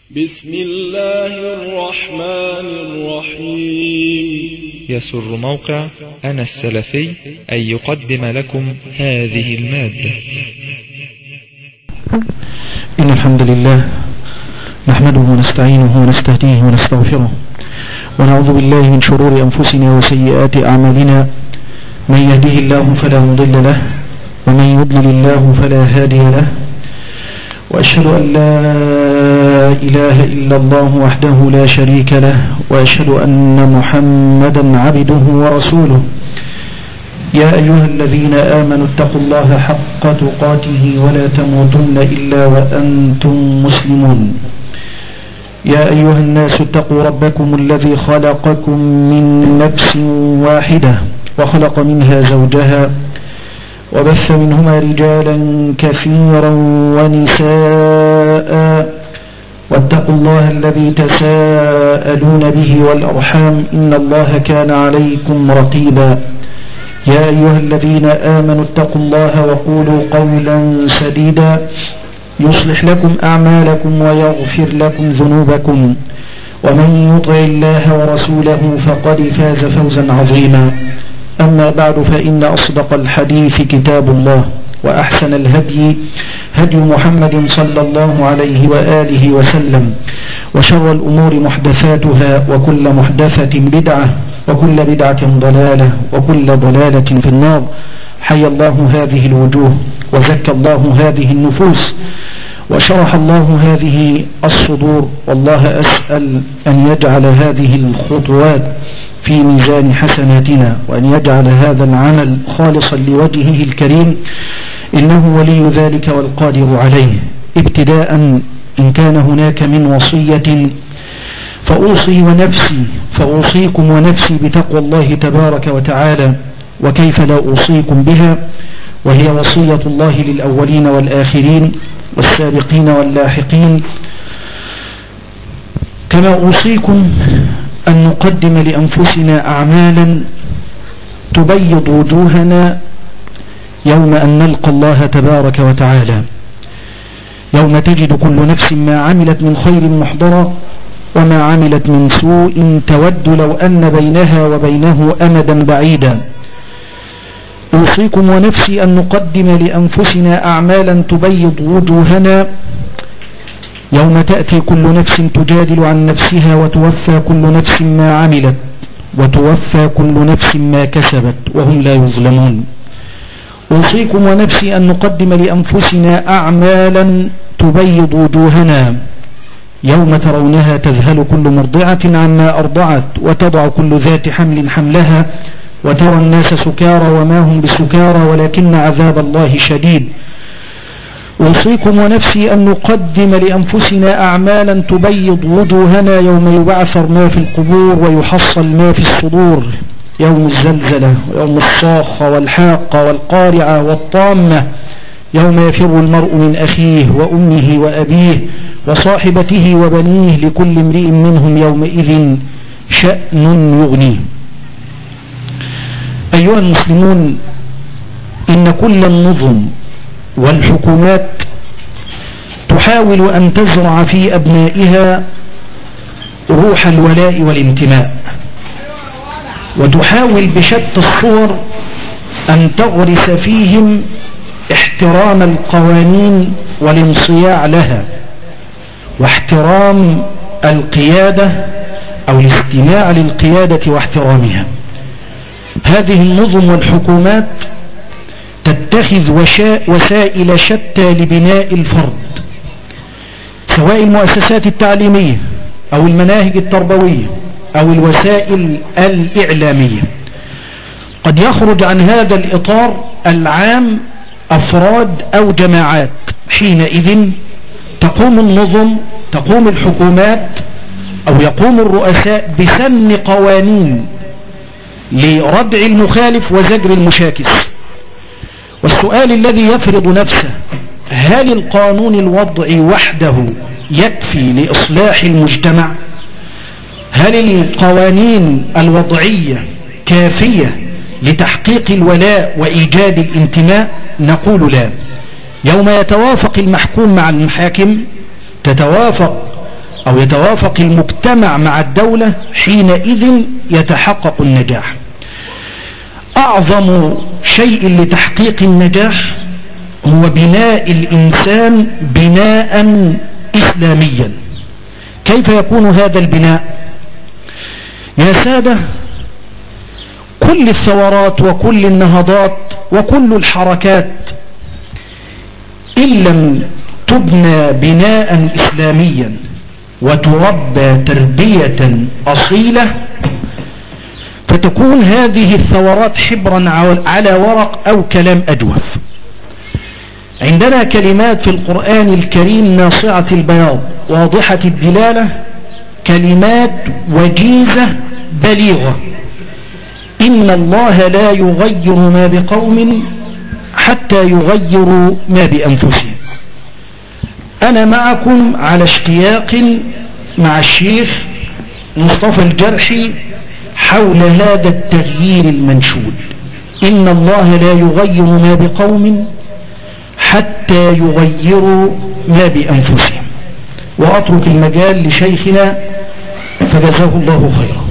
بسم الله الرحمن الرحيم. يسر موقع أنا السلفي أن يقدم لكم هذه المادة. إن الحمد لله نحمده ونستعينه ونستهديه ونستغفره، ونعوذ بالله من شرور أنفسنا وسيئات أعمالنا. من يهده الله فلا مضل له، ومن يضلل الله فلا هادي له، وأشهد أن لا إله إلا الله وحده لا شريك له، وأشهد أن محمدا عبده ورسوله. يا أيها الذين آمنوا اتقوا الله حق تقاته ولا تموتن إلا وأنتم مسلمون. يا أيها الناس اتقوا ربكم الذي خلقكم من نفس واحدة، وخلق منها زوجها، وبث منهما رجالا كثيرا ونساء، واتقوا الله الذي تساءلون به والأرحام، إن الله كان عليكم رقيبا. يا أيها الذين آمنوا اتقوا الله وقولوا قولا سديدا يصلح لكم أعمالكم ويغفر لكم ذنوبكم، ومن يطع الله ورسوله فقد فاز فوزا عظيما. أما بعد، فإن أصدق الحديث كتاب الله، وأحسن الهدي هدي محمد صلى الله عليه وآله وسلم، وشر الأمور محدثاتها، وكل محدثة بدعة، وكل بدعة ضلالة، وكل ضلالة في النار. حي الله هذه الوجوه، وزكى الله هذه النفوس، وشرح الله هذه الصدور. والله أسأل أن يجعل هذه الخطوات في ميزان حسناتنا، وأن يجعل هذا العمل خالصا لوجهه الكريم، إنه ولي ذلك والقادر عليه. ابتداء، إن كان هناك من وصية فأوصيكم ونفسي بتقوى الله تبارك وتعالى، وكيف لا أوصيكم بها، وهي وصية الله للأولين والآخرين والسابقين واللاحقين. كما أوصيكم أن نقدم لأنفسنا أعمالا تبيض وجوهنا يوم أن نلقى الله تبارك وتعالى، يوم تجد كل نفس ما عملت من خير محضرا، وما عملت من سوء تود لو أن بينها وبينه أمدا بعيدا. أوصيكم ونفسي أن نقدم لأنفسنا أعمالا تبيض وجوهنا يوم تأتي كل نفس تجادل عن نفسها، وتوفى كل نفس ما عملت، وتوفى كل نفس ما كسبت، وهم لا يظلمون. أوصيكم ونفسي أن نقدم لأنفسنا أعمالا تبيض وجوهنا يوم ترونها تذهل كل مرضعة عما أرضعت، وتضع كل ذات حمل حملها، وترى الناس سكارى وما هم بسكارى ولكن عذاب الله شديد. أوصيكم ونفسي أن نقدم لأنفسنا أعمالا تبيض وجوهنا يوم يبعثر ما في القبور ويحصل ما في الصدور، يوم الزلزلة، ويوم الصاخة والحاقة والقارعة والطامة، يوم يفر المرء من أخيه وأمه وأبيه وصاحبته وبنيه، لكل امرئ منهم يومئذ شأن يغنيه. أيها المسلمون، إن كل النظم والحكومات تحاول أن تزرع في أبنائها روح الولاء والانتماء، وتحاول بشتى الصور أن تغرس فيهم احترام القوانين والانصياع لها، واحترام القيادة أو الاستماع للقيادة واحترامها. هذه النظم والحكومات تتخذ وسائل شتى لبناء الفرد، سواء المؤسسات التعليمية أو المناهج التربوية أو الوسائل الإعلامية. قد يخرج عن هذا الإطار العام أفراد أو جماعات، حينئذ تقوم النظم، تقوم الحكومات، أو يقوم الرؤساء بسن قوانين لردع المخالف وزجر المشاكس. والسؤال الذي يفرض نفسه: هل القانون الوضعي وحده يكفي لإصلاح المجتمع؟ هل القوانين الوضعية كافية لتحقيق الولاء وإيجاد الانتماء؟ نقول لا. يوم يتوافق المحكوم مع المحاكم تتوافق أو يتوافق المجتمع مع الدولة، حينئذ يتحقق النجاح. أعظم شيء لتحقيق النجاح هو بناء الإنسان بناء إسلاميا. كيف يكون هذا البناء؟ يا سادة، كل الثورات وكل النهضات وكل الحركات إن لم تبنى بناء إسلاميا وتربى تربية أصيلة فتكون هذه الثورات حبرا على ورق أو كلام أجوف. عندنا كلمات في القرآن الكريم ناصعة البياض واضحة الدلالة، كلمات وجيزة بليغة: إن الله لا يغير ما بقوم حتى يغيروا ما بأنفسهم. أنا معكم على اشتياق مع الشيخ مصطفى الجرحي حول هذا التغيير المنشود: إن الله لا يغير ما بقوم حتى يغيروا ما بأنفسهم. وأترك المجال لشيخنا فجزاه الله خيرا.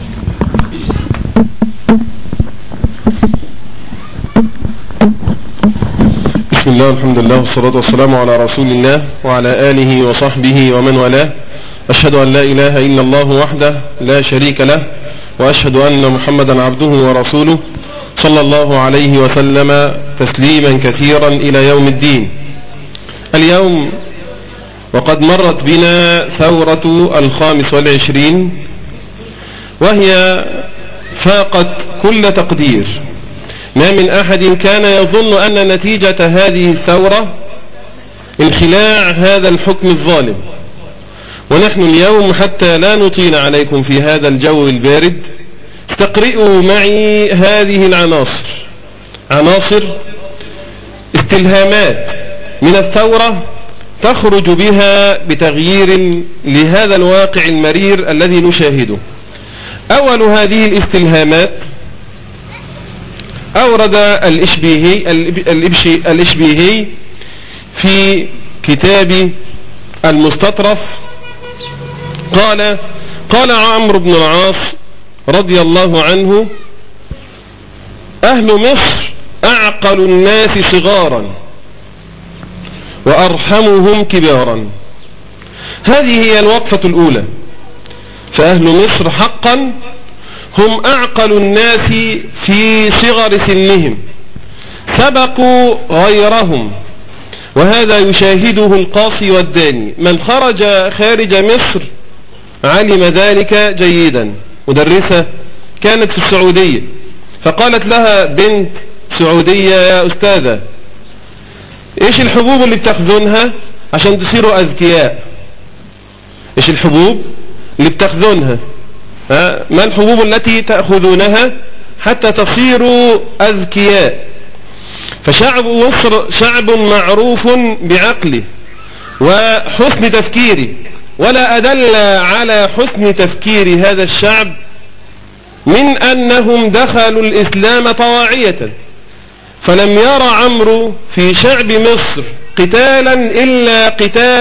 بسم الله والحمد لله والصلاة والسلام على رسول الله وعلى آله وصحبه ومن والاه. أشهد أن لا إله إلا الله وحده لا شريك له، وأشهد أن محمدا عبده ورسوله صلى الله عليه وسلم تسليما كثيرا إلى يوم الدين. اليوم وقد مرت بنا ثورة 25، وهي فاقت كل تقدير. ما من أحد كان يظن أن نتيجة هذه الثورة انخلاع هذا الحكم الظالم. ونحن اليوم حتى لا نطيل عليكم في هذا الجو البارد استقرئوا معي هذه العناصر، عناصر استلهامات من الثورة تخرج بها بتغيير لهذا الواقع المرير الذي نشاهده. أول هذه الاستلهامات أورد الإشبيهي في كتاب المستطرف، قال عمرو بن العاص رضي الله عنه: أهل مصر أعقل الناس صغارا وأرحمهم كبارا. هذه هي الوقفة الأولى. فأهل مصر حقا هم أعقل الناس في صغر سنهم، سبقوا غيرهم، وهذا يشاهده القاصي والداني. من خارج مصر علم ذلك جيدا. مدرسة كانت في السعودية، فقالت لها بنت سعودية: يا أستاذة، إيش الحبوب اللي بتاخذونها عشان تصيروا أذكياء؟ إيش الحبوب اللي بتاخذونها؟ ما الحبوب التي تأخذونها حتى تصيروا أذكياء؟ فشعب مصر شعب معروف بعقله وحسن تفكيره، ولا أدل على حسن تفكير هذا الشعب من أنهم دخلوا الإسلام طواعية. فلم يرى عمرو في شعب مصر قتالا إلا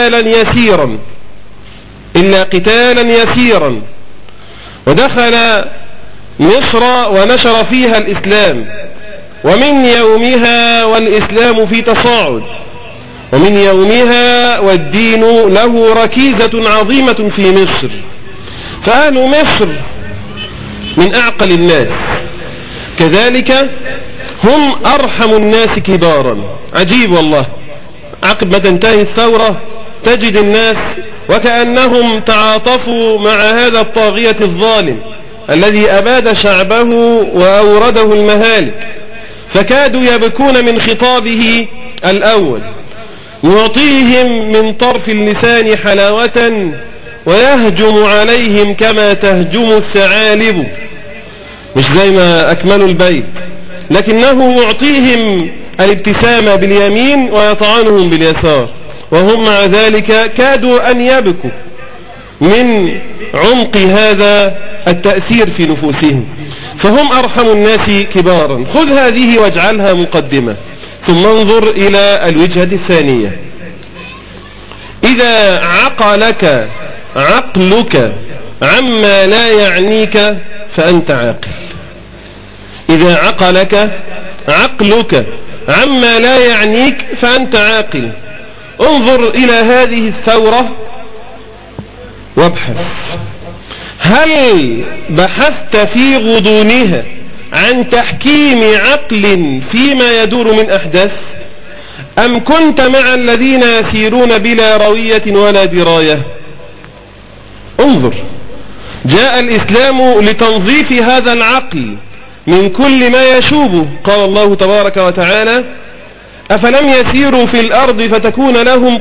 قتالا يسيرا، ودخل مصر ونشر فيها الإسلام، ومن يومها والإسلام في تصاعد، ومن يومها والدين له ركيزة عظيمة في مصر. فأهل مصر من أعقل الناس، كذلك هم أرحم الناس كبارا. عجيب والله، عقب ما تنتهي الثورة تجد الناس وكأنهم تعاطفوا مع هذا الطاغية الظالم الذي أباد شعبه وأورده المهالك، فكادوا يبكون من خطابه الأول: يعطيهم من طرف اللسان حلاوة ويهجم عليهم كما تهجم الثعالب. مش زي ما أكملوا البيت، لكنه يعطيهم الابتسامة باليمين ويطعنهم باليسار، وهم مع ذلك كادوا أن يبكوا من عمق هذا التأثير في نفوسهم. فهم أرحم الناس كبارا. خذ هذه واجعلها مقدمة، ثم انظر إلى الوجهة الثانية. إذا عقلك عقلك عما لا يعنيك فأنت عاقل. إذا عقلك عقلك عما لا يعنيك فأنت عاقل. انظر إلى هذه الثورة وابحث، هل بحثت في غضونها عن تحكيم عقل فيما يدور من أحداث، أم كنت مع الذين يسيرون بلا روية ولا دراية؟ انظر، جاء الإسلام لتنظيف هذا العقل من كل ما يشوبه. قال الله تبارك وتعالى: أفلم يسيروا في الأرض فتكون لهم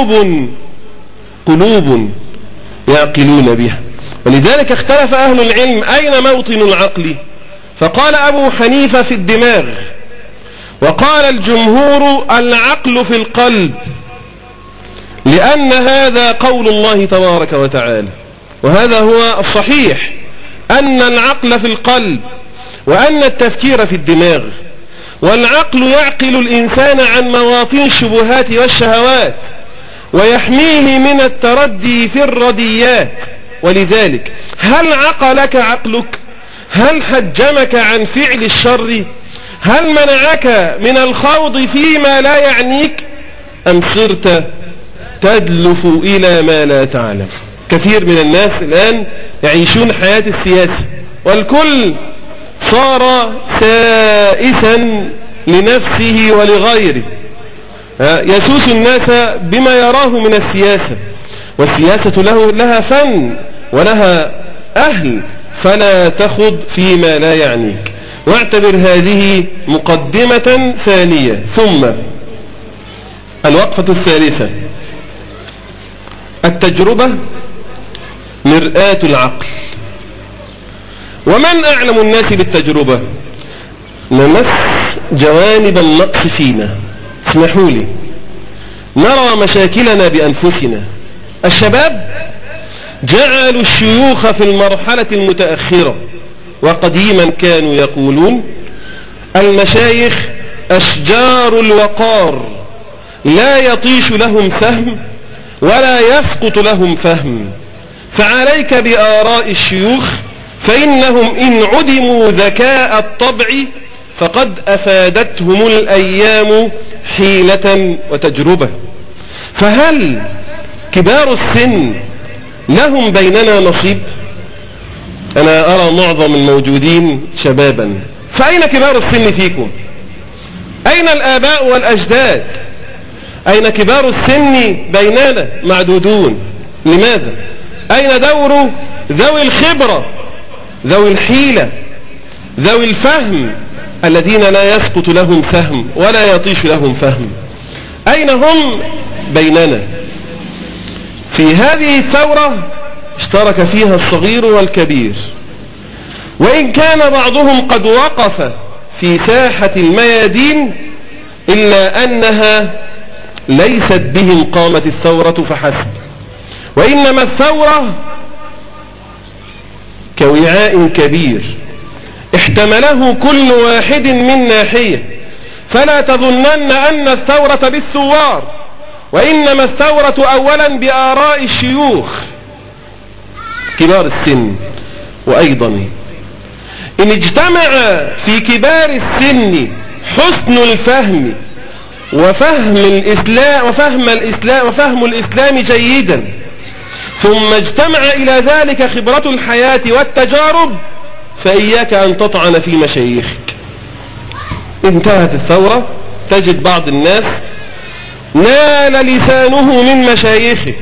قلوب يعقلون بها. ولذلك اختلف أهل العلم أين موطن العقل، فقال أبو حنيفة في الدماغ، وقال الجمهور العقل في القلب، لأن هذا قول الله تبارك وتعالى. وهذا هو الصحيح، أن العقل في القلب، وأن التفكير في الدماغ. والعقل يعقل الإنسان عن مواطن الشبهات والشهوات، ويحميه من التردي في الرديات. ولذلك هل عقلك عقلك؟ هل حجمك عن فعل الشر؟ هل منعك من الخوض فيما لا يعنيك؟ أم صرت تدلف إلى ما لا تعلم؟ كثير من الناس الآن يعيشون حياة السياسة، والكل صار سائسا لنفسه ولغيره، يسوس الناس بما يراه من السياسة. والسياسة لها فن ولها أهل، فلا تخض فيما لا يعنيك. واعتبر هذه مقدمة ثانية. ثم الوقفة الثالثة: التجربة مرآة العقل. ومن أعلم الناس بالتجربة؟ نمس جوانب النقص فينا. اسمحوا لي، نرى مشاكلنا بأنفسنا. الشباب جعلوا الشيوخ في المرحلة المتأخرة، وقديما كانوا يقولون المشايخ أشجار الوقار، لا يطيش لهم سهم ولا يسقط لهم فهم. فعليك بآراء الشيوخ، فإنهم إن عدموا ذكاء الطبع فقد أفادتهم الأيام حيلة وتجربة. فهل كبار السن لهم بيننا نصيب؟ أنا أرى معظم الموجودين شبابا، فأين كبار السن فيكم؟ أين الآباء والأجداد؟ أين كبار السن بيننا؟ معدودون. لماذا؟ أين دور ذوي الخبرة، ذوي الحيلة، ذوي الفهم، الذين لا يسقط لهم سهم ولا يطيش لهم فهم؟ أين هم بيننا؟ في هذه الثورة اشترك فيها الصغير والكبير، وإن كان بعضهم قد وقف في ساحة الميادين، إلا أنها ليست بهم قامت الثورة فحسب، وإنما الثورة كوعاء كبير احتمله كل واحد من ناحية. فلا تظنن أن الثورة بالثوار، وإنما الثورة أولا بآراء الشيوخ كبار السن. وأيضا إن اجتمع في كبار السن حسن الفهم وفهم الإسلام جيدا، ثم اجتمع إلى ذلك خبرة الحياة والتجارب، فإياك أن تطعن في مشايخك. انتهت الثورة، تجد بعض الناس نال لسانه من مشايخه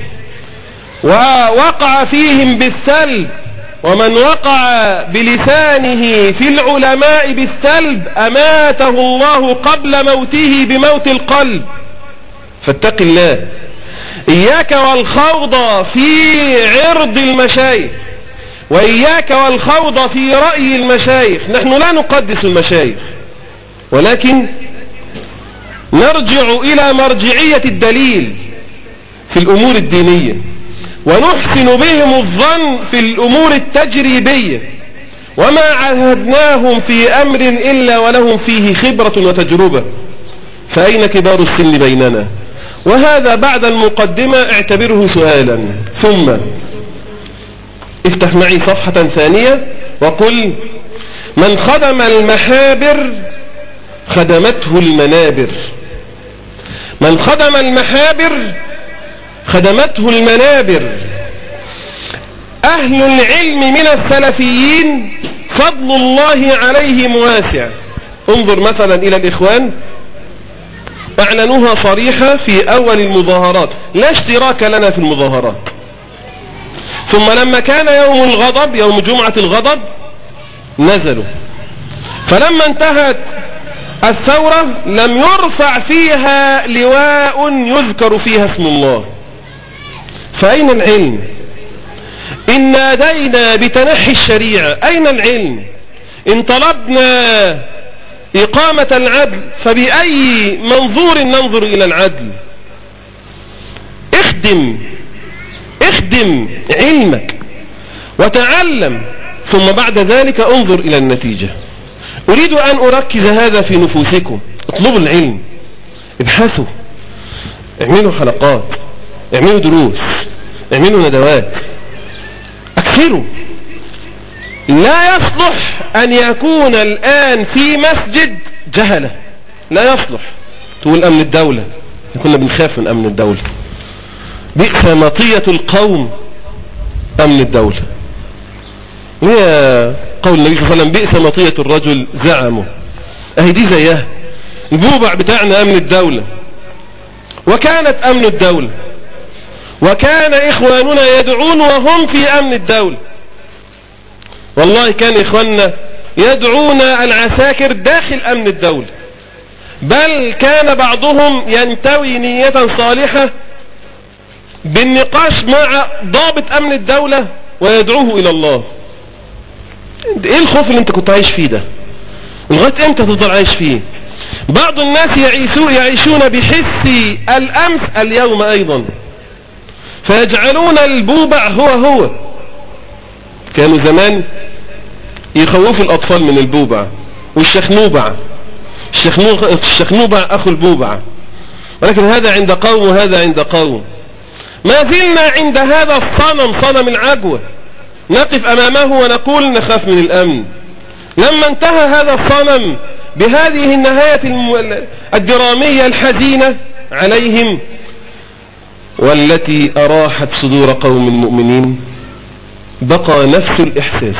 ووقع فيهم بالسلب، ومن وقع بلسانه في العلماء بالسلب أماته الله قبل موته بموت القلب. فاتق الله، إياك والخوض في عرض المشايخ، وإياك والخوض في رأي المشايخ. نحن لا نقدس المشايخ، ولكن نرجع إلى مرجعية الدليل في الأمور الدينية، ونحسن بهم الظن في الأمور التجريبية، وما عهدناهم في أمر إلا ولهم فيه خبرة وتجربة. فأين كبار السن بيننا؟ وهذا بعد المقدمة اعتبره سؤالا. ثم افتح معي صفحة ثانية وقل: من خدم المحابر خدمته المنابر. من خدم المحابر خدمته المنابر. أهل العلم من السلفيين فضل الله عليهم واسع. انظر مثلا إلى الإخوان، أعلنوها صريحة في أول المظاهرات: لا اشتراك لنا في المظاهرات. ثم لما كان يوم الغضب، يوم جمعة الغضب، نزلوا. فلما انتهت الثورة لم يرفع فيها لواء يذكر فيها اسم الله. فأين العلم؟ إن نادينا بتنحي الشريعة، أين العلم؟ إن طلبنا إقامة العدل فبأي منظور ننظر إلى العدل؟ اخدم علمك وتعلم، ثم بعد ذلك انظر إلى النتيجة. أريد أن أركز هذا في نفوسكم. اطلبوا العلم، ابحثوا، اعملوا حلقات، اعملوا دروس، اعملوا ندوات، أكثروا. لا يصلح أن يكون الآن في مسجد جهلة، لا يصلح. تقول أمن الدولة، كنا بنخاف من أمن الدولة. بئس مطية القوم أمن الدولة. هي قول النبي صلى الله عليه وسلم: بئس مطية الرجل زعمه. اهي دي زيها، البوبع بتاعنا أمن الدولة، وكانت أمن الدولة، وكان إخواننا يدعون وهم في أمن الدولة. والله كان إخواننا يدعون العساكر داخل أمن الدولة، بل كان بعضهم ينتوي نية صالحة بالنقاش مع ضابط أمن الدولة ويدعوه إلى الله. ايه الخوف اللي انت كنت عايش فيه ده؟ لغاية امتى تفضل عايش فيه؟ بعض الناس يعيشون بحس الأمس اليوم أيضا، فيجعلون البوبع هو. كانوا زمان يخوفوا الأطفال من البوبع والشخنوبع. الشخنوبع أخو البوبع، ولكن هذا عند قوم وهذا عند قوم. ما زلنا عند هذا الصنم، صنم العجوة، نقف أمامه ونقول نخاف من الأمن. لما انتهى هذا الصنم بهذه النهاية الدرامية الحزينة عليهم، والتي أراحت صدور قوم مؤمنين، بقى نفس الإحساس،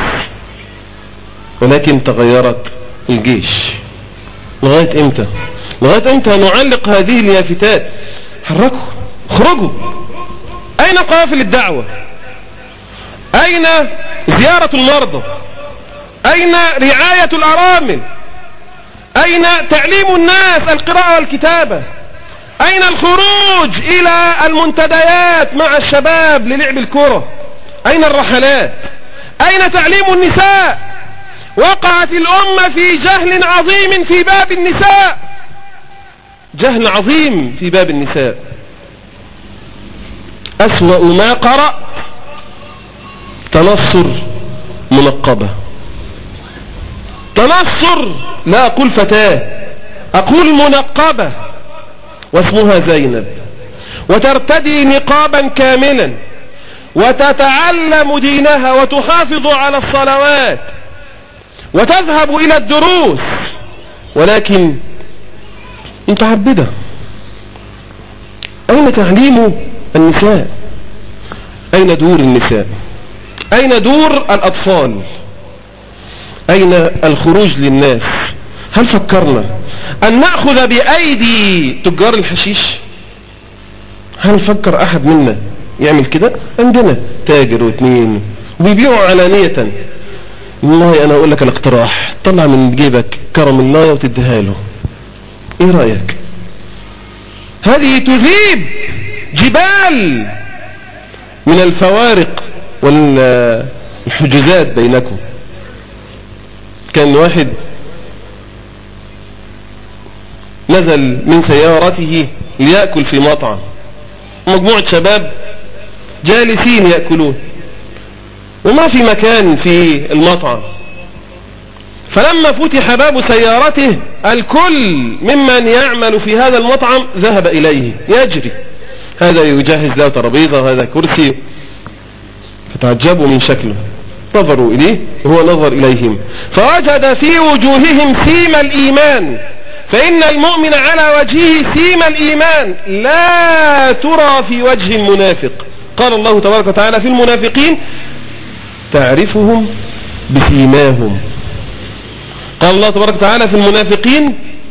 ولكن تغيرت الجيش. لغاية امتى؟ لغاية امتى نعلق هذه اليافتات؟ حركوا، اخرجوا. أين قوافل الدعوة؟ أين زيارة المرضى؟ أين رعاية الأرامل؟ أين تعليم الناس القراءة والكتابة؟ أين الخروج إلى المنتديات مع الشباب للعب الكرة؟ أين الرحلات؟ أين تعليم النساء؟ وقعت الأمة في جهل عظيم في باب النساء، جهل عظيم في باب النساء. أسوأ ما قرأت تنصر منقبة، تنصر، لا أقول فتاة، أقول منقبة، واسمها زينب، وترتدي نقابا كاملا وتتعلم دينها وتحافظ على الصلوات وتذهب إلى الدروس، ولكن متعبدة. أين تعليم النساء؟ أين دور النساء؟ أين دور الأطفال؟ أين الخروج للناس؟ هل فكرنا أن نأخذ بأيدي تجار الحشيش؟ هل فكر أحد منا يعمل كده؟ عندنا تاجر واثنين وبيبيعوا علانية. والله أنا أقول لك الاقتراح، طلع من جيبك كرم الله وتديها له. إيه رأيك؟ هذه تذيب جبال من الفوارق والحجزات بينكم. كان واحد نزل من سيارته ليأكل في مطعم، مجموعة شباب جالسين يأكلون وما في مكان في المطعم، فلما فتح باب سيارته الكل ممن يعمل في هذا المطعم ذهب إليه يجري، هذا يجهز له ترابيزة، هذا كرسي. تعجبوا من شكله، نظروا إليه وهو نظر إليهم، فوجد في وجوههم سيم الإيمان، فإن المؤمن على وجهه سيم الإيمان لا ترى في وجه المنافق. قال الله تبارك وتعالى في المنافقين تعرفهم بسيماهم. قال الله تبارك وتعالى في المنافقين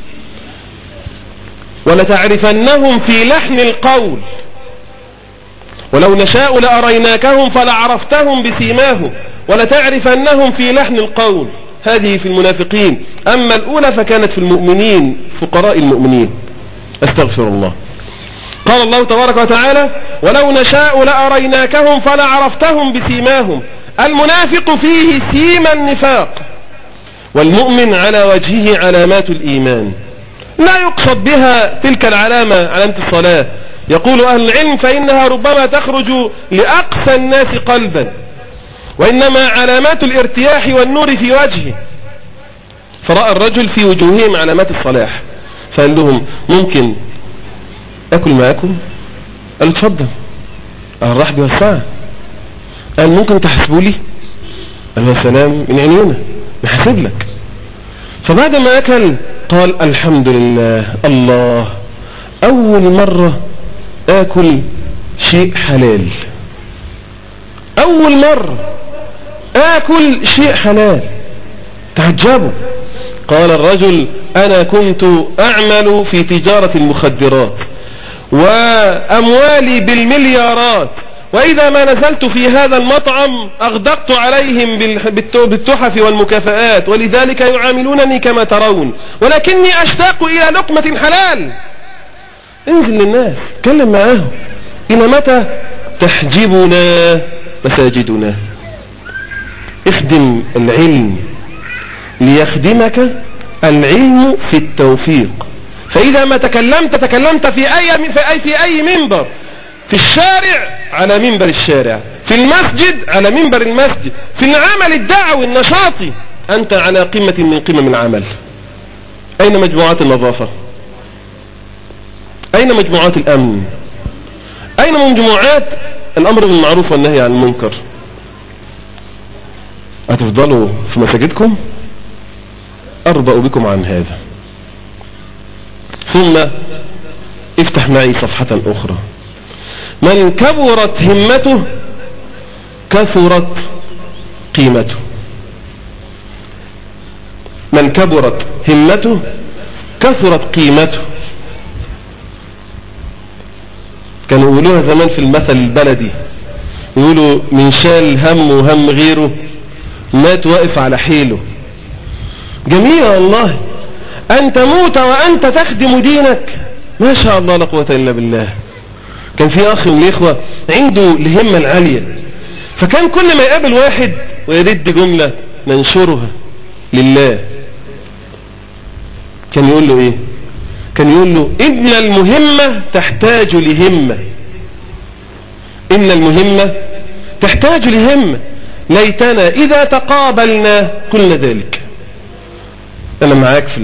ولتعرفنهم في لحن القول ولو نشاء لأريناكهم فلعرفتهم بسيماهم ولتعرفنهم في لحن القول. هذه في المنافقين. أما الأولى فكانت في المؤمنين، فقراء المؤمنين. أستغفر الله. قال الله تبارك وتعالى ولو نشاء لأريناكهم فلعرفتهم بسيماهم. المنافق فيه سيم النفاق، والمؤمن على وجهه علامات الإيمان. لا يقصد بها تلك العلامة علامة الصلاة، يقول أهل العلم فإنها ربما تخرج لأقسى الناس قلبا، وإنما علامات الارتياح والنور في وجهه. فرأى الرجل في وجوههم علامات الصلاح، فقال لهم ممكن أكل معكم؟ قال اتفضل. قال راح بوسعه. قال ممكن تحسبوا لي؟ قال يا سلام، من عينينا نحسب لك. فبعد ما أكل قال الحمد لله، الله، أول مرة آكل شيء حلال، أول مرة آكل شيء حلال. تعجبوا. قال الرجل أنا كنت أعمل في تجارة المخدرات وأموالي بالمليارات، وإذا ما نزلت في هذا المطعم أغدقت عليهم بالتحف والمكافآت، ولذلك يعاملونني كما ترون، ولكني أشتاق إلى لقمة حلال. انزل للناس، كلم معاهم. إلى متى تحجبنا مساجدنا؟ اخدم العلم ليخدمك العلم في التوفيق. فإذا ما تكلمت في أي منبر، في الشارع على منبر الشارع، في المسجد على منبر المسجد، في العمل الدعوي النشاطي أنت على قمة من قمم العمل. أين مجموعات النظافة؟ أين مجموعات الأمن؟ أين مجموعات الأمر بالمعروف والنهي عن المنكر؟ هتفضلوا في مساجدكم؟ أرضأ بكم عن هذا. ثم افتح معي صفحة أخرى. من كبرت همته كثرت قيمته. من كبرت همته كثرت قيمته. كانوا يقولوها زمان في المثل البلدي، يقولوا من شال هم وهم غيره مات واقف على حيله. جميل والله أن تموت وأنت تخدم دينك، ما شاء الله لا قوة إلا بالله. كان في أخ من الإخوة عنده الهمة العالية، فكان كل ما يقابل واحد ويرد جملة ننشرها لله، كان يقول له إيه؟ كان يقول له إن المهمة تحتاج لهمة، إن المهمة تحتاج لهمة، ليتنا إذا تقابلنا قلنا ذلك. أنا معاك في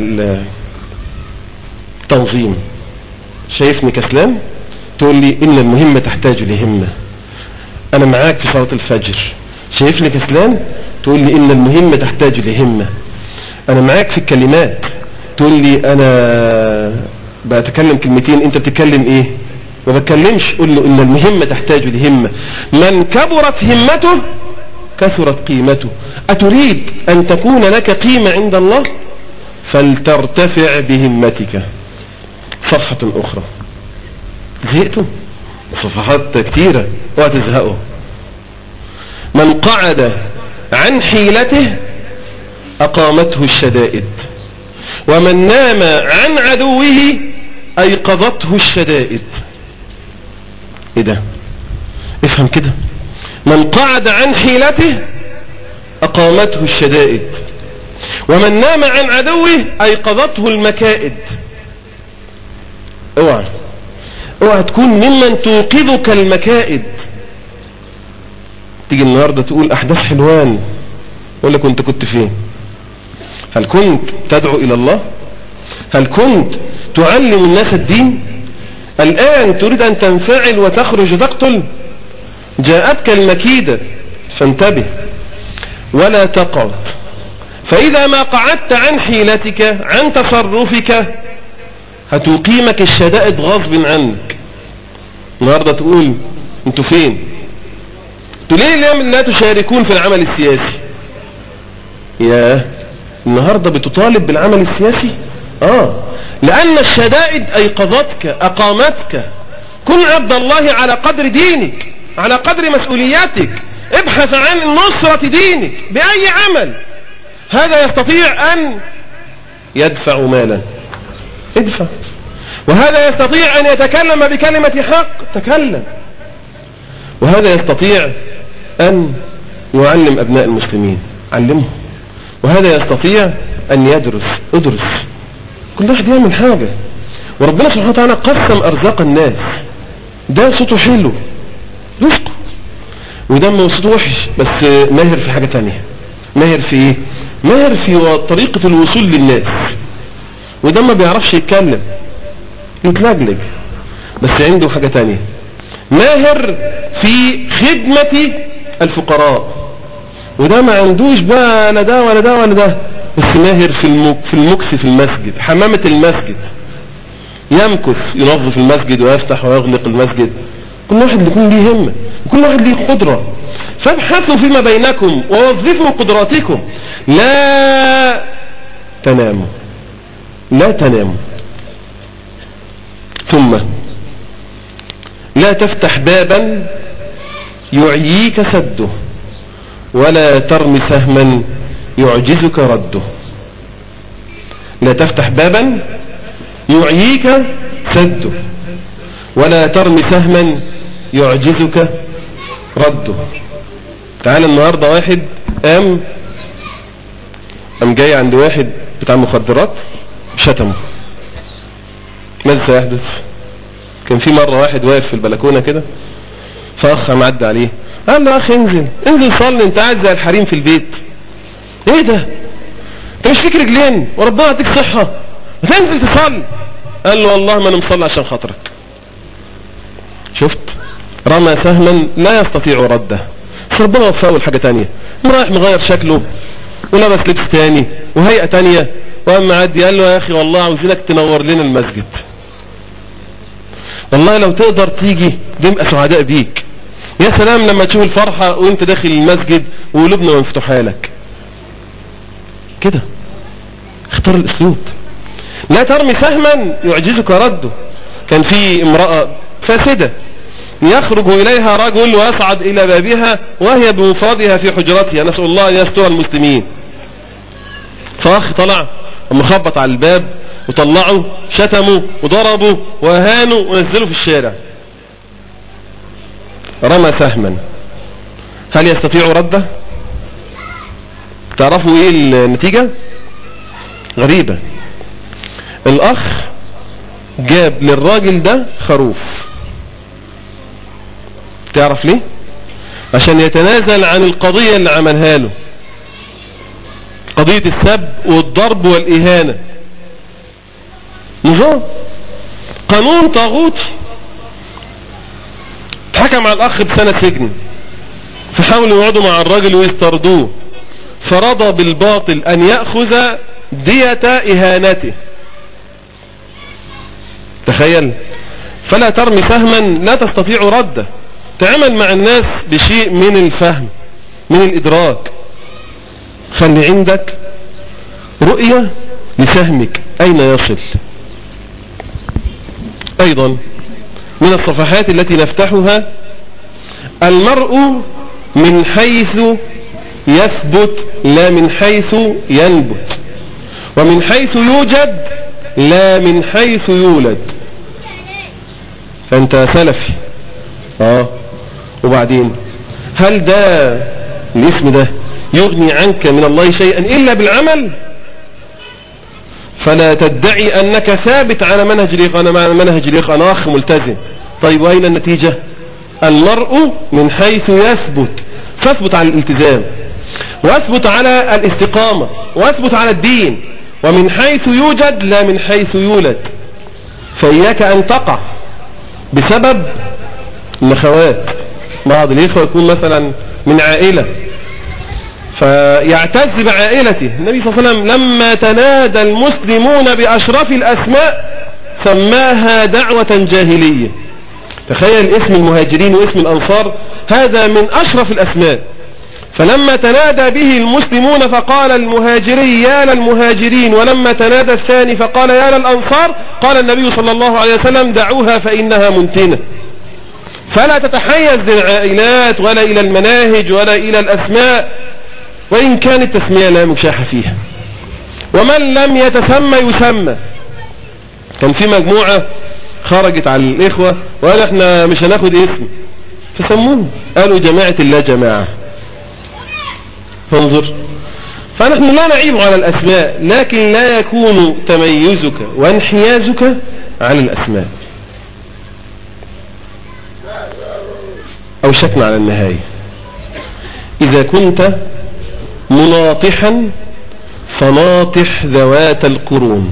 التنظيم، شايفني كسلان تقول لي إن المهمة تحتاج لهمة. أنا معاك في صلاة الفجر، شايفني كسلان تقول لي إن المهمة تحتاج لهمة. أنا معاك في الكلمات، تقول لي أنا بتكلم كلمتين أنت بتتكلم إيه؟ ما بتكلمش. قل له إن المهمة تحتاج لهمة. من كبرت همته كثرت قيمته. أتريد أن تكون لك قيمة عند الله؟ فلترتفع بهمتك. صفحة أخرى. زهقتوا؟ صفحات كثيرة وهتزهقوا. من قعد عن حيلته أقامته الشدائد، ومن نام عن عدوه أيقظته الشدائد. إيه ده؟ افهم كده. من قعد عن حيلته أقامته الشدائد، ومن نام عن عدوه أيقظته المكائد. اوعى تكون ممن توقظك المكائد. تيجي النهاردة تقول أحداث حلوان، أقول لك أنت كنت فين؟ هل كنت تدعو إلى الله؟ هل كنت تعلم الناس الدين؟ الآن تريد أن تنفعل وتخرج تقتل؟ جاءتك المكيدة فانتبه ولا تقعد، فإذا ما قعدت عن حيلتك عن تصرفك هتقيمك الشدائد غصب عنك. النهاردة تقول انتوا فين؟ انتوا ليه لا تشاركون في العمل السياسي؟ يا النهاردة بتطالب بالعمل السياسي؟ لأن الشدائد أيقظتك أقامتك. كن عبد الله على قدر دينك، على قدر مسؤولياتك، ابحث عن نصرة دينك بأي عمل. هذا يستطيع أن يدفع مالا، ادفع. وهذا يستطيع أن يتكلم بكلمة حق، تكلم. وهذا يستطيع أن يعلم أبناء المسلمين، علمهم. وهذا يستطيع أن يدرس، ادرس. كل واحد يعمل حاجة. وربنا سبحانه وتعالى قسم أرزاق الناس. ده صوته حلو رزقه، وده صوته وحش بس ماهر في حاجة تانية. ماهر في ايه؟ ماهر في طريقة الوصول للناس. وده ما بيعرفش يتكلم، يتلجلج، بس عنده حاجة تانية. ماهر في خدمة الفقراء، وده ما عندوش بقى لا ده ولا ده ولا ده، بس ماهر في المكس في المسجد، حمامة المسجد. يمكث ينظف المسجد ويفتح ويغلق المسجد. كل واحد يكون ليه همة، وكل واحد ليه قدرة. فابحثوا فيما بينكم ووظفوا قدراتكم. لا تناموا، لا تناموا. ثم لا تفتح بابا يعييك سده، ولا ترمي سهما يعجزك رده. لا تفتح بابا يعييك سده، ولا ترمي سهما يعجزك رده. تعال النهاردة واحد قام جاي عند واحد بتاع مخدرات شتمه. ماذا سيحدث؟ كان في مرة واحد واقف في البلكونة كده، فأخ معدى عليه قال له أخي انزل صلي، انت قاعد زي الحريم في البيت. ايه ده؟ انت مش فيك رجلين وربنا يديك صحة تنزل تصلي؟ قال له والله ما انا مصلي عشان خاطرك. شفت؟ رمى سهما لا يستطيع رده، بس ربنا وفقه لحاجة تانية. رايح مغير شكله ولبس لبس تاني وهيئة تانية، وقام معدي قال له يا اخي والله عاوزينك تنور لنا المسجد، والله لو تقدر تيجي نبقى سعداء بيك. يا سلام لما تشوف الفرحة وانت داخل المسجد وقلوبنا مفتوحة لك كده. اختار الاسلوب. لا ترمي سهما يعجزك رده. كان في امرأة فاسدة يخرج إليها رجل ويصعد إلى بابها وهي بمفردها في حجرتها، نسأل الله أن يستر المسلمين. فأخ طلع ومخبط على الباب وطلعوا شتموا وضربوا وهانوا ونزلوا في الشارع. رمى سهما، هل يستطيع رده؟ تعرفوا ايه النتيجة؟ غريبة. الأخ جاب للراجل ده خروف. تعرف ليه؟ عشان يتنازل عن القضية اللي عملها له، قضية السب والضرب والإهانة. نظام قانون طاغوتي. حكم على الأخ بسنة سجن، فحاولوا يقعدوا مع الراجل ويستردوه، فرضى بالباطل أن يأخذ دية إهانته. تخيل. فلا ترمي سهما لا تستطيع رده. تعمل مع الناس بشيء من الفهم، من الإدراك. خلي عندك رؤية لسهمك أين يصل. أيضا من الصفحات التي نفتحها المرء من حيث يثبت لا من حيث ينبت، ومن حيث يوجد لا من حيث يولد. فأنت سلفي وبعدين هل ده الاسم ده يغني عنك من الله شيئا إلا بالعمل؟ فلا تدعي أنك ثابت على منهج الإخوة، أنا مع منهج الإخوة، أنا أخ ملتزم. طيب وأين النتيجة؟ المرء من حيث يثبت، فاثبت على الالتزام، واثبت على الاستقامة، واثبت على الدين. ومن حيث يوجد لا من حيث يولد. فإياك أن تقع بسبب النخوات. بعض الإخوة يكون مثلا من عائلة فيعتز بعائلته. النبي صلى الله عليه وسلم لما تنادى المسلمون بأشرف الأسماء سماها دعوة جاهلية. تخيل اسم المهاجرين واسم الأنصار هذا من أشرف الأسماء، فلما تنادى به المسلمون فقال المهاجري يا للمهاجرين، ولما تنادى الثاني فقال يا للأنصار، قال النبي صلى الله عليه وسلم دعوها فإنها منتنة. فلا تتحيز للعائلات ولا إلى المناهج ولا إلى الأسماء، وإن كانت التسمية لا مشاح فيها. ومن لم يتسمى يسمى. كان في مجموعة خرجت على الإخوة وقال احنا مش هناخد اسم، فسموه قالوا جماعة الله جماعة. فانظر، فنحن لا نعيب على الأسماء، لكن لا يكون تميزك وانحيازك على الأسماء. أوشكنا على النهاية. إذا كنت مناطحا فناطح ذوات القرون،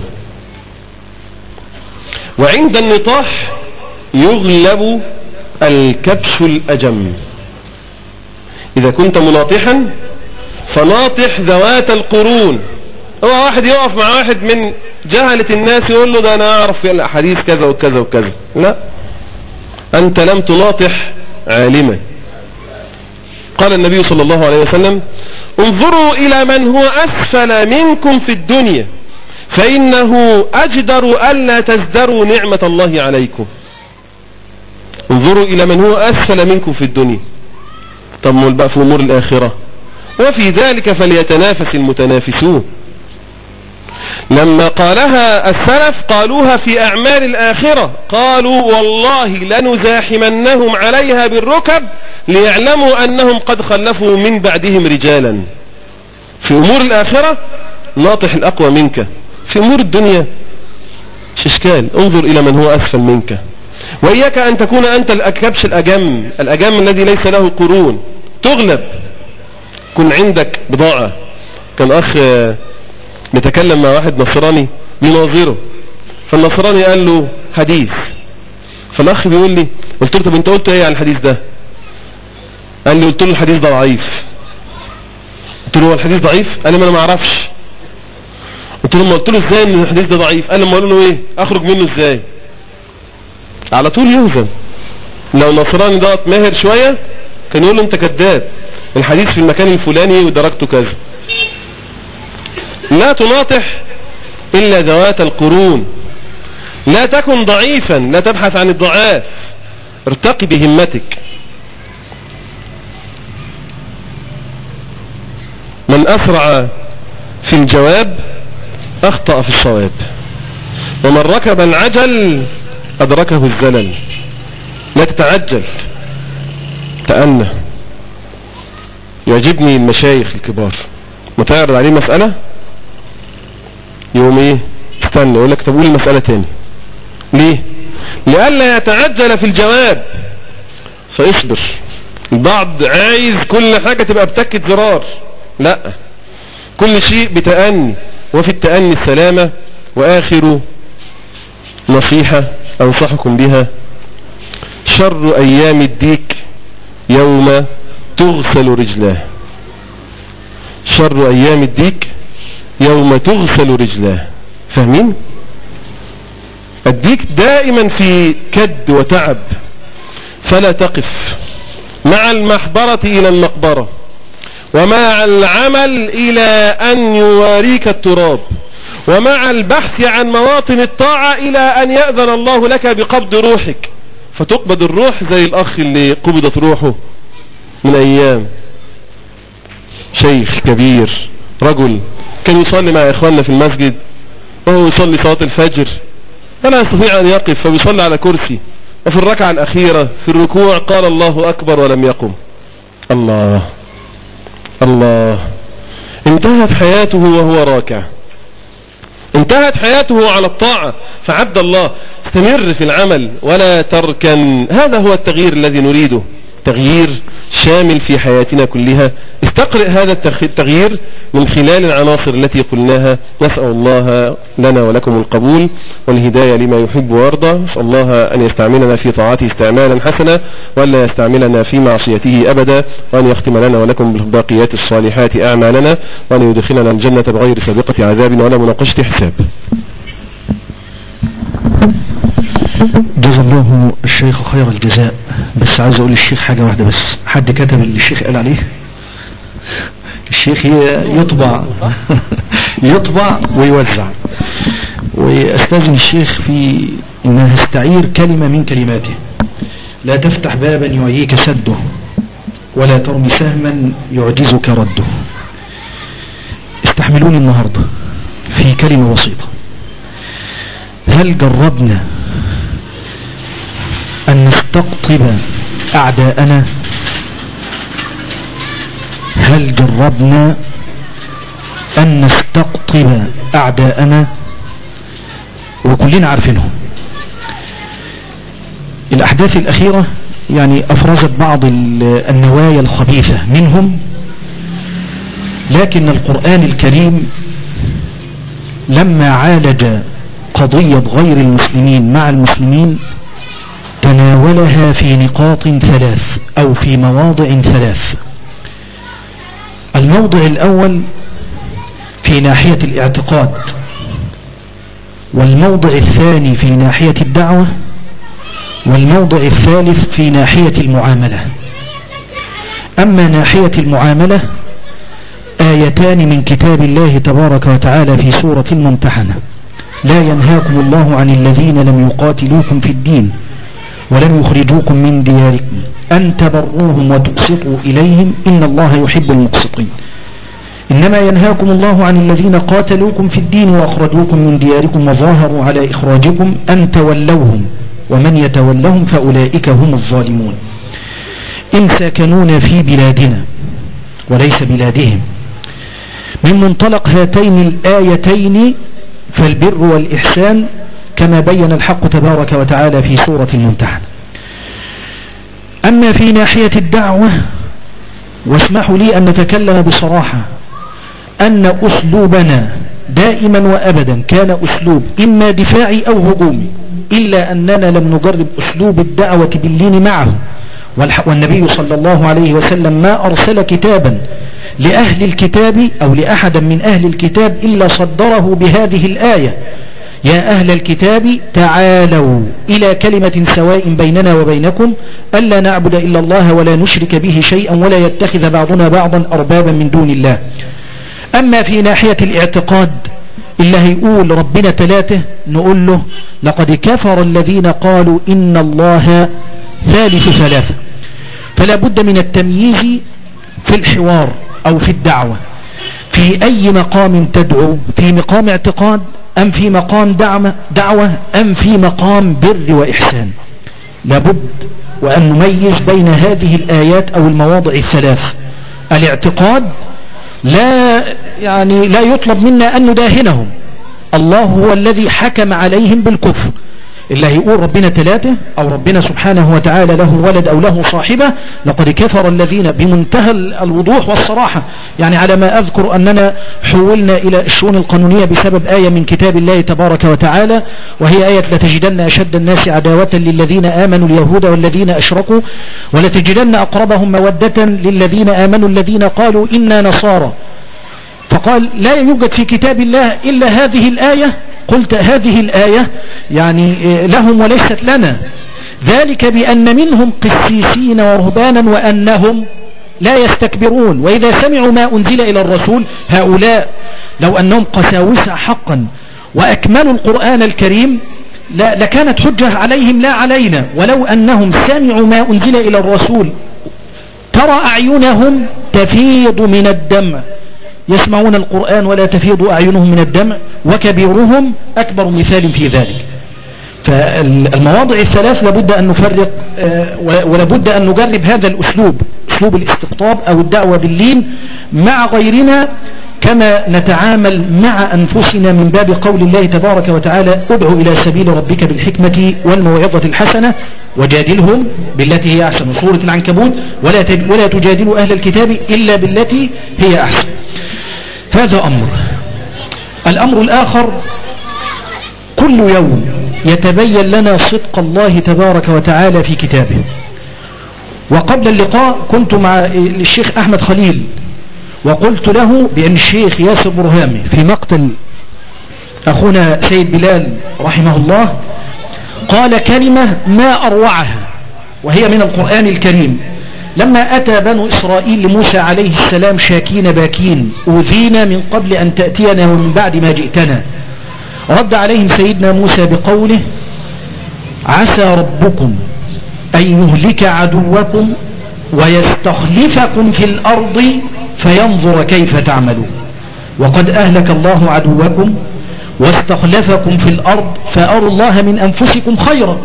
وعند النطاح يغلب الكبش الأجم. إذا كنت مناطحا فناطح ذوات القرون. هو واحد يقف مع واحد من جهلة الناس يقول له ده أنا أعرف في الأحاديث كذا وكذا وكذا، لا، أنت لم تناطح عالما. قال النبي صلى الله عليه وسلم انظروا إلى من هو أسفل منكم في الدنيا فإنه أجدر ألا تزدروا نعمة الله عليكم. انظروا إلى من هو أسفل منكم في الدنيا. طب بقى في أمور الآخرة، وفي ذلك فليتنافس المتنافسون. لما قالها السلف قالوها في أعمال الآخرة، قالوا والله لنزاحمنهم عليها بالركب ليعلموا أنهم قد خلفوا من بعدهم رجالا. في أمور الآخرة ناطح الأقوى منك، في أمور الدنيا مش إشكال، انظر إلى من هو أسفل منك. وإياك أن تكون أنت الكبش الأجم الذي ليس له قرون، تغلب. كن عندك بضاعة. كان أخ نتكلم مع واحد نصراني يناظره، فالنصراني قال له حديث، فالأخ بيقول لي، قلت له طب أنت قلت إيه عن الحديث ده؟ قال لي قلت له الحديث ده ضعيف. قلت له هو الحديث ضعيف؟ قال لي ما أنا ما أعرفش. قلت له إزاي إن الحديث ده ضعيف؟ قال لما قالوا له إيه أخرج منه إزاي؟ على طول يهزم. لو نصراني ده ماهر شوية كان يقول له أنت كذاب، الحديث في المكان الفلاني ودرجته كذا. لا تناطح إلا ذوات القرون. لا تكن ضعيفا، لا تبحث عن الضعاف، ارتقي بهمتك. من أسرع في الجواب أخطأ في الصواب، ومن ركب العجل أدركه الزلل. لا تتعجل، تأنى. يعجبني المشايخ الكبار ما تعرض عليه مسألة يوم ايه استنى يقول لك طب قول المسألة تاني. ليه؟ لألا يتعجل في الجواب، فاصبر. البعض عايز كل حاجة تبقى بتكة زرار، لا، كل شيء بتأني، وفي التأني السلامة. وآخر نصيحة أنصحكم بها: شر أيام الديك يوم تغسل رجلاه. شر أيام الديك يوم تغسل رجلاه. فاهمين؟ الديك دائما في كد وتعب، فلا تقف مع المحبرة إلى المقبرة، ومع العمل إلى أن يواريك التراب، ومع البحث عن مواطن الطاعة إلى أن يأذن الله لك بقبض روحك، فتقبض الروح زي الأخ اللي قبضت روحه من أيام. شيخ كبير، رجل كان يصلي مع إخواننا في المسجد، وهو يصلي صلاة الفجر فلا يستطيع أن يقف، فبيصلي على كرسي، وفي الركعة الأخيرة في الركوع قال الله أكبر ولم يقم. الله الله، انتهت حياته وهو راكع، انتهت حياته على الطاعة. فعبد الله استمر في العمل ولا تركن. هذا هو التغيير الذي نريده، تغيير شامل في حياتنا كلها. نستقرئ هذا التغيير من خلال العناصر التي قلناها. نسأل الله لنا ولكم القبول والهداية لما يحب ويرضى. نسأل الله أن يستعملنا في طاعته استعمالا حسنا، ولا يستعملنا في معصيته أبدا، وأن يختم لنا ولكم بالباقيات الصالحات أعمالنا، وأن يدخلنا الجنة بغير سابقة عذاب ولا مناقشة حساب. جزا الله الشيخ خير الجزاء. بس عايز اقول للشيخ حاجة واحدة بس. حد كتب اللي الشيخ قال عليه؟ الشيخ يطبع ويوزع. واستاذن الشيخ في انها استعير كلمة من كلماته: لا تفتح بابا يعييك سده، ولا ترمي سهما يعجزك رده. استحملوني النهاردة في كلمة بسيطة. هل جربنا أن نستقطب أعداءنا؟ هل جربنا أن نستقطب أعداءنا؟ وكلنا عارفينهم. الأحداث الأخيرة يعني أفرزت بعض النوايا الخبيثة منهم، لكن القرآن الكريم لما عالج قضية غير المسلمين مع المسلمين تناولها في نقاط ثلاث أو في مواضع ثلاث. الموضع الأول في ناحية الاعتقاد، والموضع الثاني في ناحية الدعوة، والموضع الثالث في ناحية المعاملة. أما ناحية المعاملة آيتان من كتاب الله تبارك وتعالى في سورة الممتحنة: لا ينهاكم الله عن الذين لم يقاتلوكم في الدين ولم يخرجوكم من دياركم أن تبروهم وتقسطوا إليهم إن الله يحب المقسطين. إنما ينهاكم الله عن الذين قاتلوكم في الدين وأخرجوكم من دياركم وظاهروا على إخراجكم أن تولوهم ومن يتولهم فأولئك هم الظالمون. إن ساكنون في بلادنا وليس بلادهم. من منطلق هاتين الآيتين فالبر والإحسان كما بين الحق تبارك وتعالى في سورة الممتحنة. أما في ناحية الدعوة، واسمحوا لي أن نتكلم بصراحة، أن أسلوبنا دائما وأبدا كان أسلوب إما دفاعي أو هجومي، إلا أننا لم نجرب أسلوب الدعوة باللين معه. والنبي صلى الله عليه وسلم ما أرسل كتابا لأهل الكتاب أو لأحد من أهل الكتاب إلا صدره بهذه الآية: يا أهل الكتاب تعالوا إلى كلمة سواء بيننا وبينكم ألا نعبد إلا الله ولا نشرك به شيئا ولا يتخذ بعضنا بعضا أربابا من دون الله. أما في ناحية الاعتقاد اللي هيقول ربنا ثلاثة، نقول له لقد كفر الذين قالوا إن الله ثالث ثلاثة. فلا بد من التمييز في الحوار أو في الدعوة، في أي مقام تدعو، في مقام اعتقاد أم في مقام دعوة أم في مقام بر وإحسان. لابد وأن نميز بين هذه الآيات أو المواضع الثلاث. الاعتقاد لا يطلب منا أن نداهنهم. الله هو الذي حكم عليهم بالكفر. اللي هيقول ربنا ثلاثة أو ربنا سبحانه وتعالى له ولد أو له صاحبة لقد كفر الذين، بمنتهى الوضوح والصراحة. يعني على ما أذكر أننا حولنا إلى الشؤون القانونية بسبب آية من كتاب الله تبارك وتعالى، وهي آية لتجدن أشد الناس عداوة للذين آمنوا اليهود والذين أشركوا ولتجدن أقربهم مودة للذين آمنوا الذين قالوا إنا نصارى. فقال لا يوجد في كتاب الله إلا هذه الآية. قلت هذه الآية يعني لهم وليست لنا، ذلك بأن منهم قسيسين ورهبانا وأنهم لا يستكبرون وإذا سمعوا ما أنزل إلى الرسول. هؤلاء لو أنهم قساوسة حقا وأكملوا القرآن الكريم لكانت حجة عليهم لا علينا. ولو أنهم سمعوا ما أنزل إلى الرسول ترى أعينهم تفيض من الدمع، يسمعون القرآن ولا تفيض أعينهم من الدمع، وكبيرهم أكبر مثال في ذلك. فالمواضع الثلاث لابد أن نفرق، ولابد أن نجرب هذا الأسلوب، أسلوب الاستقطاب أو الدعوة باللين مع غيرنا كما نتعامل مع أنفسنا من باب قول الله تبارك وتعالى ادعو إلى سبيل ربك بالحكمة والموعظة الحسنة وجادلهم بالتي هي أحسن. سورة العنكبوت ولا تجادلوا أهل الكتاب إلا بالتي هي أحسن. هذا أمر. الأمر الآخر، كل يوم يتبين لنا صدق الله تبارك وتعالى في كتابه. وقبل اللقاء كنت مع الشيخ أحمد خليل وقلت له بأن الشيخ ياسر برهامي في مقتل أخونا سيد بلال رحمه الله قال كلمة ما أروعها وهي من القرآن الكريم. لما أتى بنو إسرائيل لموسى عليه السلام شاكين باكين أوذينا من قبل أن تأتينا ومن بعد ما جئتنا، رد عليهم سيدنا موسى بقوله عسى ربكم أن يهلك عدوكم ويستخلفكم في الأرض فينظر كيف تعملون. وقد أهلك الله عدوكم واستخلفكم في الأرض فأروا الله من أنفسكم خيرا.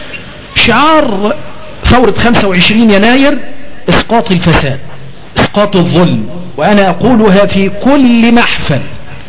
شعار ثورة 25 يناير إسقاط الفساد، إسقاط الظلم. وأنا أقولها في كل محفل،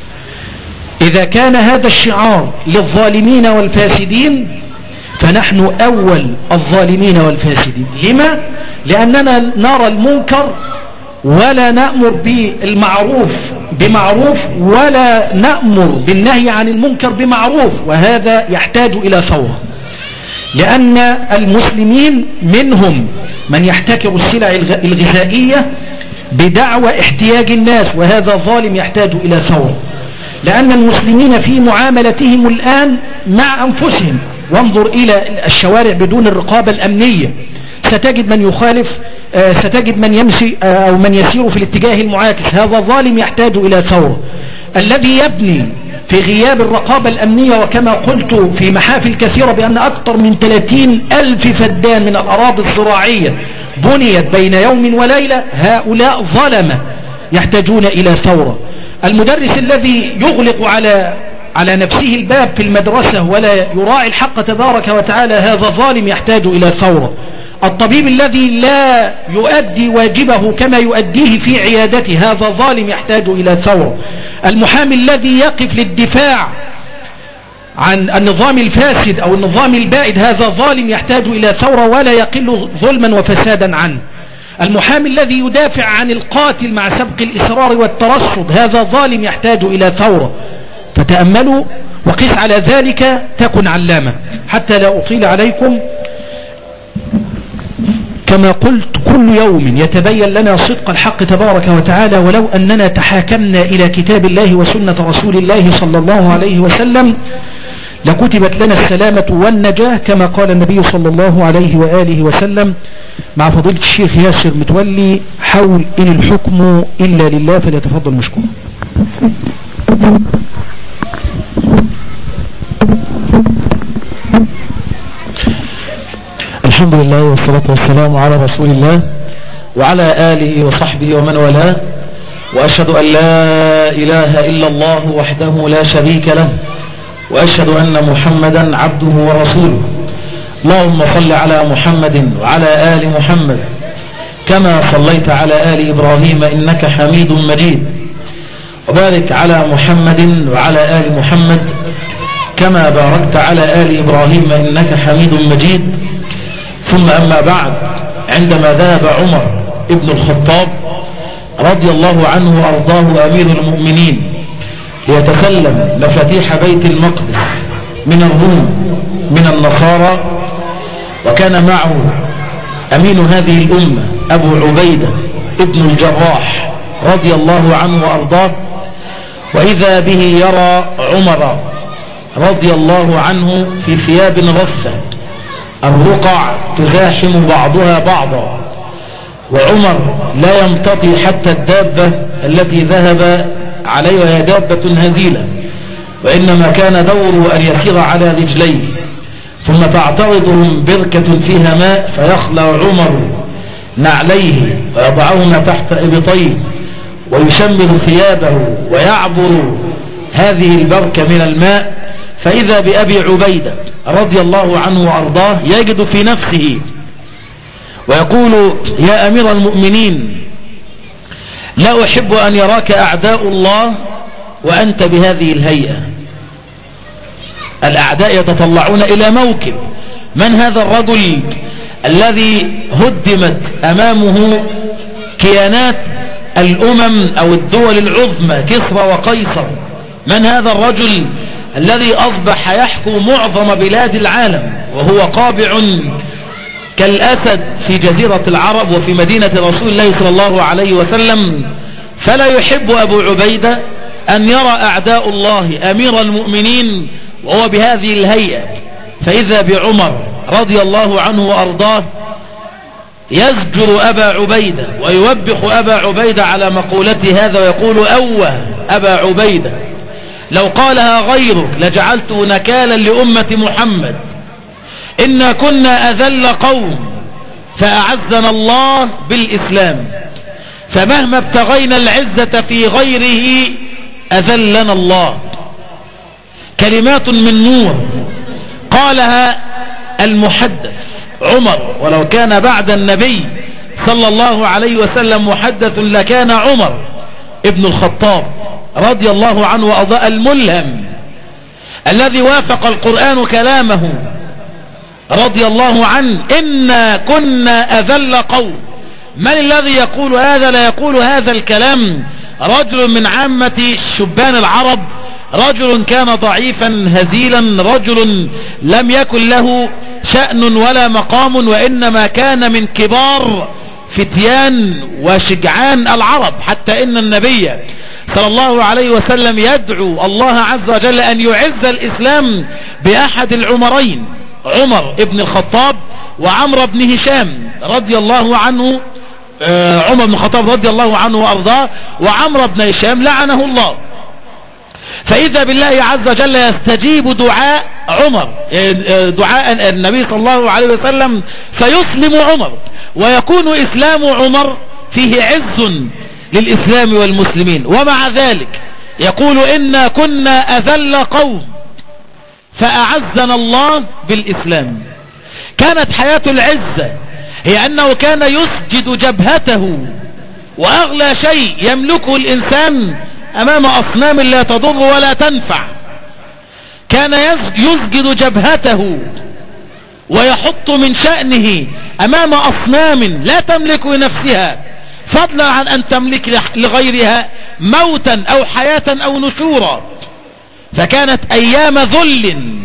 إذا كان هذا الشعار للظالمين والفاسدين فنحن أول الظالمين والفاسدين. لما؟ لأننا نرى المنكر ولا نأمر بالمعروف بمعروف ولا نأمر بالنهي عن المنكر بمعروف، وهذا يحتاج إلى ثورة. لأن المسلمين منهم من يحتكر السلع الغذائية بدعوى احتياج الناس، وهذا ظالم يحتاج إلى ثورة. لأن المسلمين في معاملتهم الآن مع أنفسهم، وانظر إلى الشوارع بدون الرقابة الأمنية ستجد من يخالف، ستجد من يمشي أو من يسير في الاتجاه المعاكس، هذا ظالم يحتاج إلى ثورة. الذي يبني في غياب الرقابة الأمنية، وكما قلت في محافل كثيرة بأن أكثر من 30,000 فدان من الأراضي الزراعية بنيت بين يوم وليلة، هؤلاء ظلمة يحتاجون إلى ثورة. المدرس الذي يغلق على نفسه الباب في المدرسة ولا يراعي الحق تبارك وتعالى، هذا ظالم يحتاج إلى ثورة. الطبيب الذي لا يؤدي واجبه كما يؤديه في عيادته، هذا ظالم يحتاج إلى ثورة. المحامي الذي يقف للدفاع عن النظام الفاسد أو النظام البائد، هذا ظالم يحتاج إلى ثورة ولا يقل ظلما وفسادا عنه. المحامي الذي يدافع عن القاتل مع سبق الإصرار والترصد، هذا ظالم يحتاج إلى ثورة. فتأملوا وقس على ذلك تكن علامة. حتى لا أطيل عليكم، كما قلت كل يوم يتبين لنا صدق الحق تبارك وتعالى. ولو أننا تحاكمنا إلى كتاب الله وسنة رسول الله صلى الله عليه وسلم لكتبت لنا السلامة والنجاة، كما قال النبي صلى الله عليه وآله وسلم. مع فضيلة الشيخ ياسر متولي حول إن الحكم إلا لله، فليتفضل مشكور. الحمد لله والصلاة والسلام على رسول الله وعلى آله وصحبه ومن والاه، وأشهد أن لا إله إلا الله وحده لا شريك له، وأشهد أن محمدا عبده ورسوله. اللهم صل على محمد وعلى آل محمد كما صليت على آل إبراهيم إنك حميد مجيد، وبارك على محمد وعلى آل محمد كما باركت على آل إبراهيم إنك حميد مجيد. ثم أما بعد، عندما ذهب عمر ابن الخطاب رضي الله عنه وأرضاه أمير المؤمنين ليتسلم مفاتيح بيت المقدس من الروم من النصارى، وكان معه أمين هذه الأمة أبو عبيدة ابن الجراح رضي الله عنه وأرضاه، وإذا به يرى عمر رضي الله عنه في ثياب رثة، الرقع تزاحم بعضها بعضا، وعمر لا يمتطي حتى الدابة التي ذهب عليها وهي دابة هزيلة، وإنما كان دوره أن يسير على رجليه، ثم تعترضهم بركة فيها ماء فيخلع عمر نعليه ويضعهما تحت إبطيه ويشمل ثيابه ويعبر هذه البركة من الماء، فإذا بأبي عبيدة رضي الله عنه وأرضاه يجد في نفسه ويقول: يا أمير المؤمنين، لا أحب أن يراك أعداء الله وأنت بهذه الهيئة. الأعداء يتطلعون إلى موكب. من هذا الرجل الذي هدمت أمامه كيانات الأمم أو الدول العظمى كسرى وقيصر؟ من هذا الرجل الذي أصبح يحكم معظم بلاد العالم وهو قابع كالأسد في جزيرة العرب وفي مدينة رسول الله صلى الله عليه وسلم؟ فلا يحب أبو عبيدة أن يرى أعداء الله أمير المؤمنين وهو بهذه الهيئة. فإذا بعمر رضي الله عنه وأرضاه يزجر أبا عبيدة ويوبخ أبا عبيدة على مقولته هذا ويقول: أوه أبا عبيدة، لو قالها غيرك لجعلته نكالا لأمة محمد. إنا كنا أذل قوم فأعزنا الله بالإسلام، فمهما ابتغينا العزة في غيره أذلنا الله. كلمات من نور قالها المحدث عمر، ولو كان بعد النبي صلى الله عليه وسلم محدث لكان عمر ابن الخطاب رضي الله عنه وأضاء الملهم الذي وافق القرآن كلامه رضي الله عنه: إنا كنا أذل قوم. من الذي يقول هذا؟ لا يقول هذا الكلام رجل من عامة شبان العرب، رجل كان ضعيفا هزيلا، رجل لم يكن له شأن ولا مقام، وإنما كان من كبار فتيان وشجعان العرب، حتى إن النبي صلى الله عليه وسلم يدعو الله عز وجل أن يعز الإسلام بأحد العمرين، عمر ابن الخطاب وعمر بن هشام رضي الله عنه، عمر بن الخطاب رضي الله عنه وأرضاه، وعمر بن هشام لعنه الله. فإذا بالله عز وجل يستجيب دعاء عمر، دعاء النبي صلى الله عليه وسلم، فيسلم عمر ويكون إسلام عمر فيه عز للإسلام والمسلمين. ومع ذلك يقول: إنا كنا أذل قوم فأعزنا الله بالإسلام. كانت حياة العزة هي أنه كان يسجد جبهته وأغلى شيء يملكه الإنسان أمام أصنام لا تضر ولا تنفع. كان يسجد جبهته ويحط من شأنه أمام أصنام لا تملك لنفسها، فضلا عن أن تملك لغيرها موتا أو حياة أو نشورا. فكانت أيام ذل.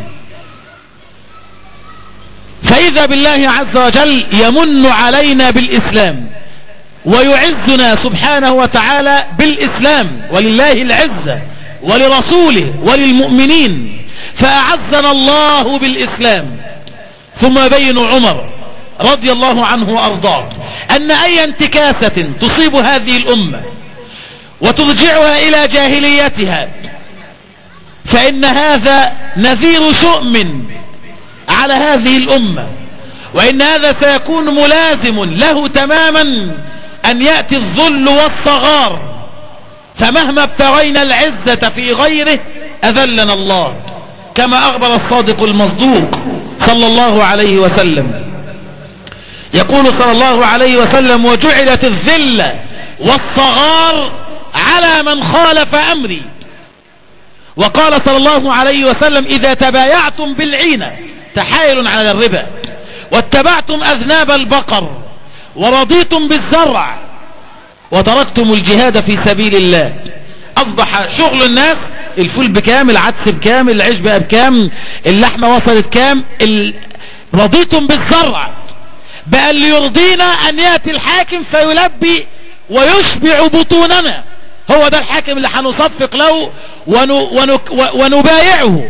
فإذا بالله عز وجل يمن علينا بالإسلام ويعزنا سبحانه وتعالى بالإسلام، ولله العزة ولرسوله وللمؤمنين، فأعزنا الله بالإسلام. ثم بين عمر رضي الله عنه وأرضاه أن أي انتكاسة تصيب هذه الأمة وترجعها إلى جاهليتها فإن هذا نذير شؤم على هذه الأمة، وإن هذا سيكون ملازم له تماما أن يأتي الذل والصغار. فمهما ابتغينا العزة في غيره أذلنا الله، كما أخبر الصادق المصدوق صلى الله عليه وسلم. يقول صلى الله عليه وسلم: وجعلت الذلة والصغار على من خالف أمري. وقال صلى الله عليه وسلم: إذا تبايعتم بالعينة، تحايل على الربا، واتبعتم أذناب البقر، ورضيتم بالزرع، وتركتم الجهاد في سبيل الله، أصبح شغل الناس الفول بكام، العدس بكام، العيش بقى بكام، اللحمة وصلت كام، رضيتم بالزرع، بقى اللي يرضينا أن يأتي الحاكم فيلبي ويشبع بطوننا. هو ده الحاكم اللي هنصفق له ونبايعه.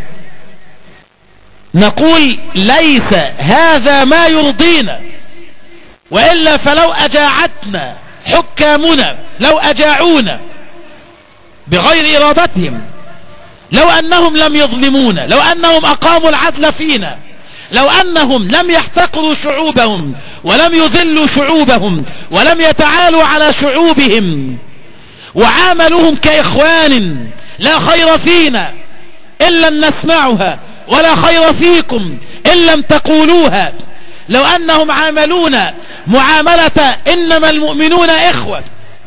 نقول: ليس هذا ما يرضينا، وإلا فلو أجاعتنا حكامنا، لو أجاعونا بغير إرادتهم، لو أنهم لم يظلمونا، لو أنهم أقاموا العدل فينا، لو أنهم لم يحتقروا شعوبهم ولم يذلوا شعوبهم ولم يتعالوا على شعوبهم وعاملوهم كإخوان، لا خير فينا إن لم نسمعها ولا خير فيكم إن لم تقولوها، لو أنهم عاملونا معاملة إنما المؤمنون إخوة،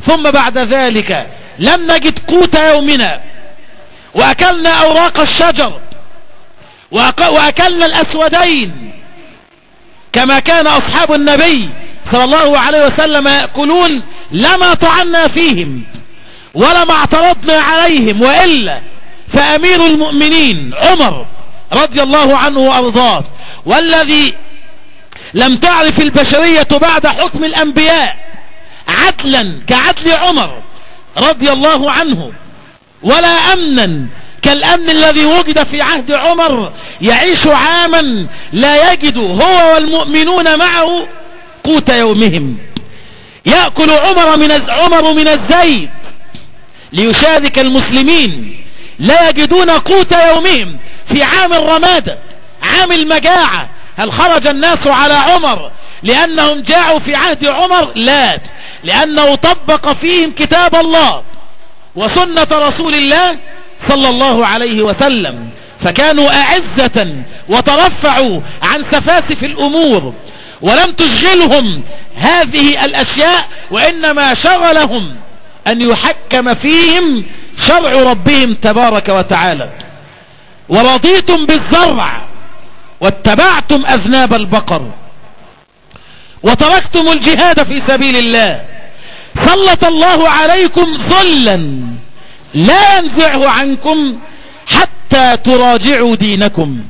ثم بعد ذلك لم نجد قوت يومنا وأكلنا أوراق الشجر وأكلنا الأسودين كما كان أصحاب النبي صلى الله عليه وسلم يأكلون، لما طعنا فيهم ولما اعترضنا عليهم، وإلا فأمير المؤمنين عمر رضي الله عنه وأرضاه، والذي لم تعرف البشرية بعد حكم الأنبياء عدلا كعدل عمر رضي الله عنه، ولا أمنا كالأمن الذي وجد في عهد عمر، يعيش عاما لا يجد هو والمؤمنون معه قوت يومهم. يأكل عمر من الزيت ليشارك المسلمين، لا يجدون قوت يومهم في عام الرمادة عام المجاعة. هل خرج الناس على عمر لأنهم جاعوا في عهد عمر؟ لا، لأنه طبق فيهم كتاب الله وسنة رسول الله صلى الله عليه وسلم، فكانوا أعزة وترفعوا عن سفاسف الأمور، ولم تشغلهم هذه الأشياء، وإنما شغلهم أن يحكم فيهم شرع ربهم تبارك وتعالى. ورضيتم بالزرع واتبعتم أذناب البقر وتركتم الجهاد في سبيل الله، سلط الله عليكم ظلا لا ينزعه عنكم حتى تراجعوا دينكم.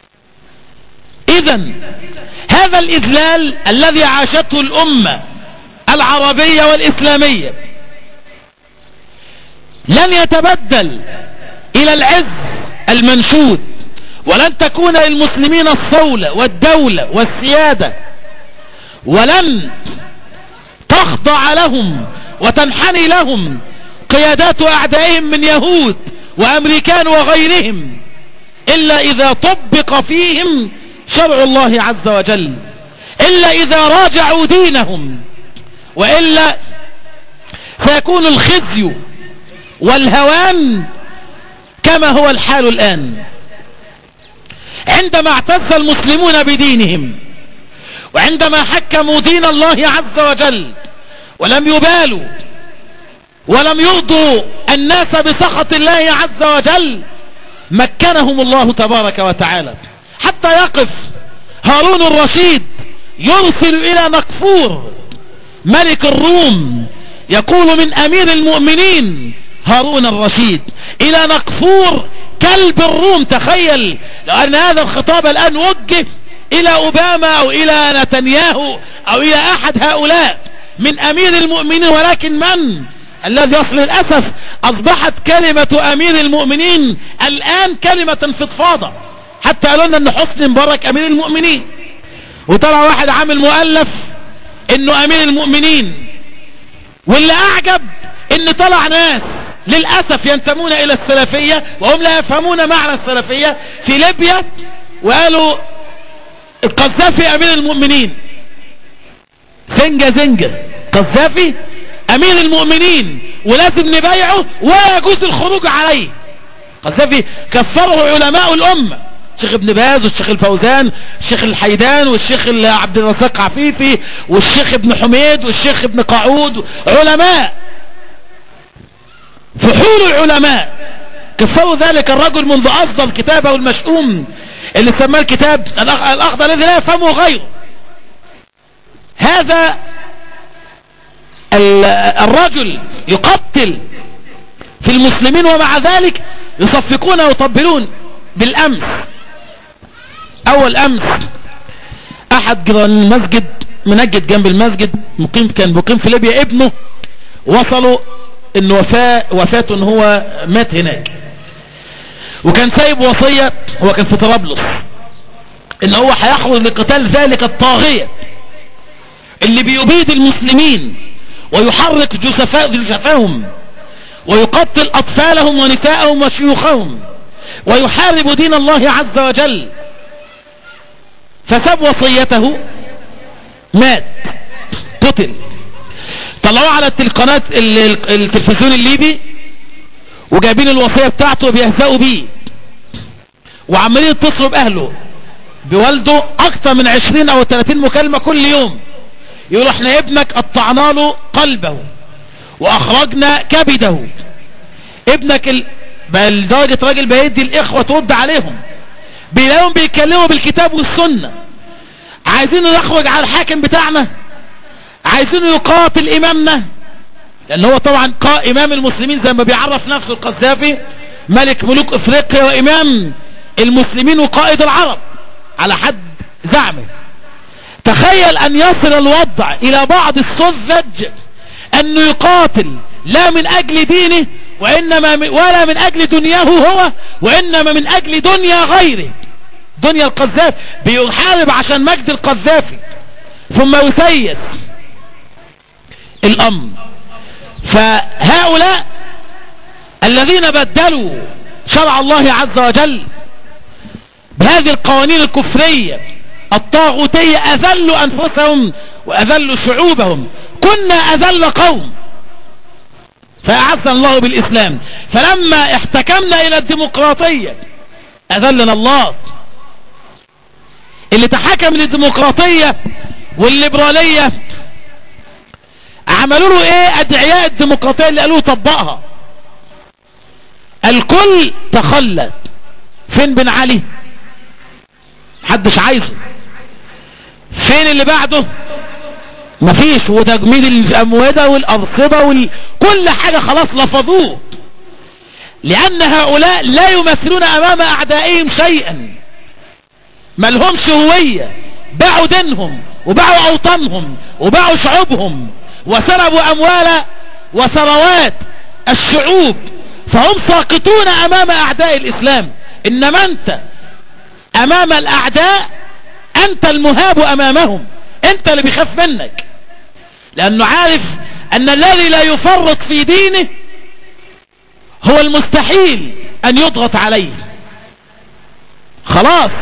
إذن هذا الإذلال الذي عاشته الأمة العربية والإسلامية لن يتبدل إلى العز المنشود، ولن تكون للمسلمين الصولة والدولة والسيادة، ولن تخضع لهم وتنحني لهم قيادات أعدائهم من يهود وأمريكان وغيرهم إلا إذا طبق فيهم شرع الله عز وجل، إلا إذا راجعوا دينهم، وإلا سيكون الخزي والهوان كما هو الحال الآن. عندما اعتز المسلمون بدينهم وعندما حكموا دين الله عز وجل ولم يبالوا ولم يرضوا الناس بسخط الله عز وجل، مكنهم الله تبارك وتعالى حتى يقف هارون الرشيد يرسل إلى نقفور ملك الروم يقول من أمير المؤمنين هارون الرشيد إلى نقفور كلب الروم. تخيل لو أن هذا الخطاب الآن وجه إلى أوباما أو إلى نتنياهو أو إلى أحد هؤلاء من أمير المؤمنين، ولكن من الذي يصل؟ للأسف أصبحت كلمة أمير المؤمنين الآن كلمة فضفاضة، حتى قالوا لنا أن حسني مبارك أمير المؤمنين، وطلع واحد عامل مؤلف إنه أمير المؤمنين. واللي أعجب إن طلع ناس للأسف ينتمون إلى السلفية وهم لا يفهمون معنى السلفية في ليبيا، وقالوا القذافي أمير المؤمنين. زنجة قذافي أمير المؤمنين ولازم نبايعه ولا يجوز الخروج عليه. قذافي كفره علماء الأمة، الشيخ ابن باز والشيخ الفوزان والشيخ الحيدان والشيخ عبد الرزاق عفيفي والشيخ ابن حميد والشيخ ابن قعود، علماء فحول العلماء كفروا ذلك الرجل منذ أصدر كتابه المشؤوم اللي سماه الكتاب الأخضر الذي لا يفهمه غيره. هذا الرجل يقتل في المسلمين ومع ذلك يصفقون ويطبلون. بالأمس أول أمس أحد جيران المسجد منجد جنب المسجد كان مقيم في ليبيا، ابنه وصلوا إن وفاته إن هو مات هناك، وكان سايب وصية، هو كان في طرابلس، إن هو هيخرج لقتال ذلك الطاغية اللي بيبيد المسلمين ويحرك جثثهم ويقتل أطفالهم ونساءهم وشيوخهم ويحارب دين الله عز وجل. فساب وصيته، مات، قتل. طلعوا على القناة التلفزيون الليبي وجايبين الوصية بتاعته وبيهزقوا بيه، وعمالين يتصلوا بأهله بوالده أكثر من 20 أو 30 مكالمة كل يوم، يقولوا احنا ابنك قطعنا له قلبه واخرجنا كبده. ابنك لدرجة راجل بيدي الاخوة ترد عليهم، بيلاقيهم بيتكلموا بالكتاب والسنة، عايزين نخرج على الحاكم بتاعنا، عايزين يقاتل امامنا، لان هو طبعا امام المسلمين زي ما بيعرف نفسه القذافي، ملك ملوك افريقيا وامام المسلمين وقائد العرب على حد زعمه. تخيل ان يصل الوضع الى بعض السذج انه يقاتل لا من اجل دينه ولا من اجل دنياه هو، وانما من اجل دنيا غيره، دنيا القذافي، بيحارب عشان مجد القذافي، ثم يسيس الامر. فهؤلاء الذين بدلوا شرع الله عز وجل بهذه القوانين الكفرية الطاغوتية أذلوا أنفسهم وأذلوا شعوبهم. كنا أذل قوم فأعزنا الله بالإسلام، فلما احتكمنا إلى الديمقراطية أذلنا الله. اللي تحكم للديمقراطية والليبرالية عملوا له ايه ادعياء الديمقراطية اللي قالوا طبقها؟ الكل تخلت. فين بن علي؟ محدش عايزه. فين اللي بعده؟ مفيش. وتجميد الاموال والارصبة كل حاجة خلاص لفظوه، لان هؤلاء لا يمثلون امام اعدائهم شيئا، ملهمش هوية، باعوا دينهم وباعوا اوطانهم وباعوا شعوبهم وسربوا اموال وثروات الشعوب، فهم ساقطون امام اعداء الاسلام. انما انت امام الاعداء انت المهاب امامهم، انت اللي بيخاف منك، لانه عارف ان الذي لا يفرط في دينه هو المستحيل ان يضغط عليه. خلاص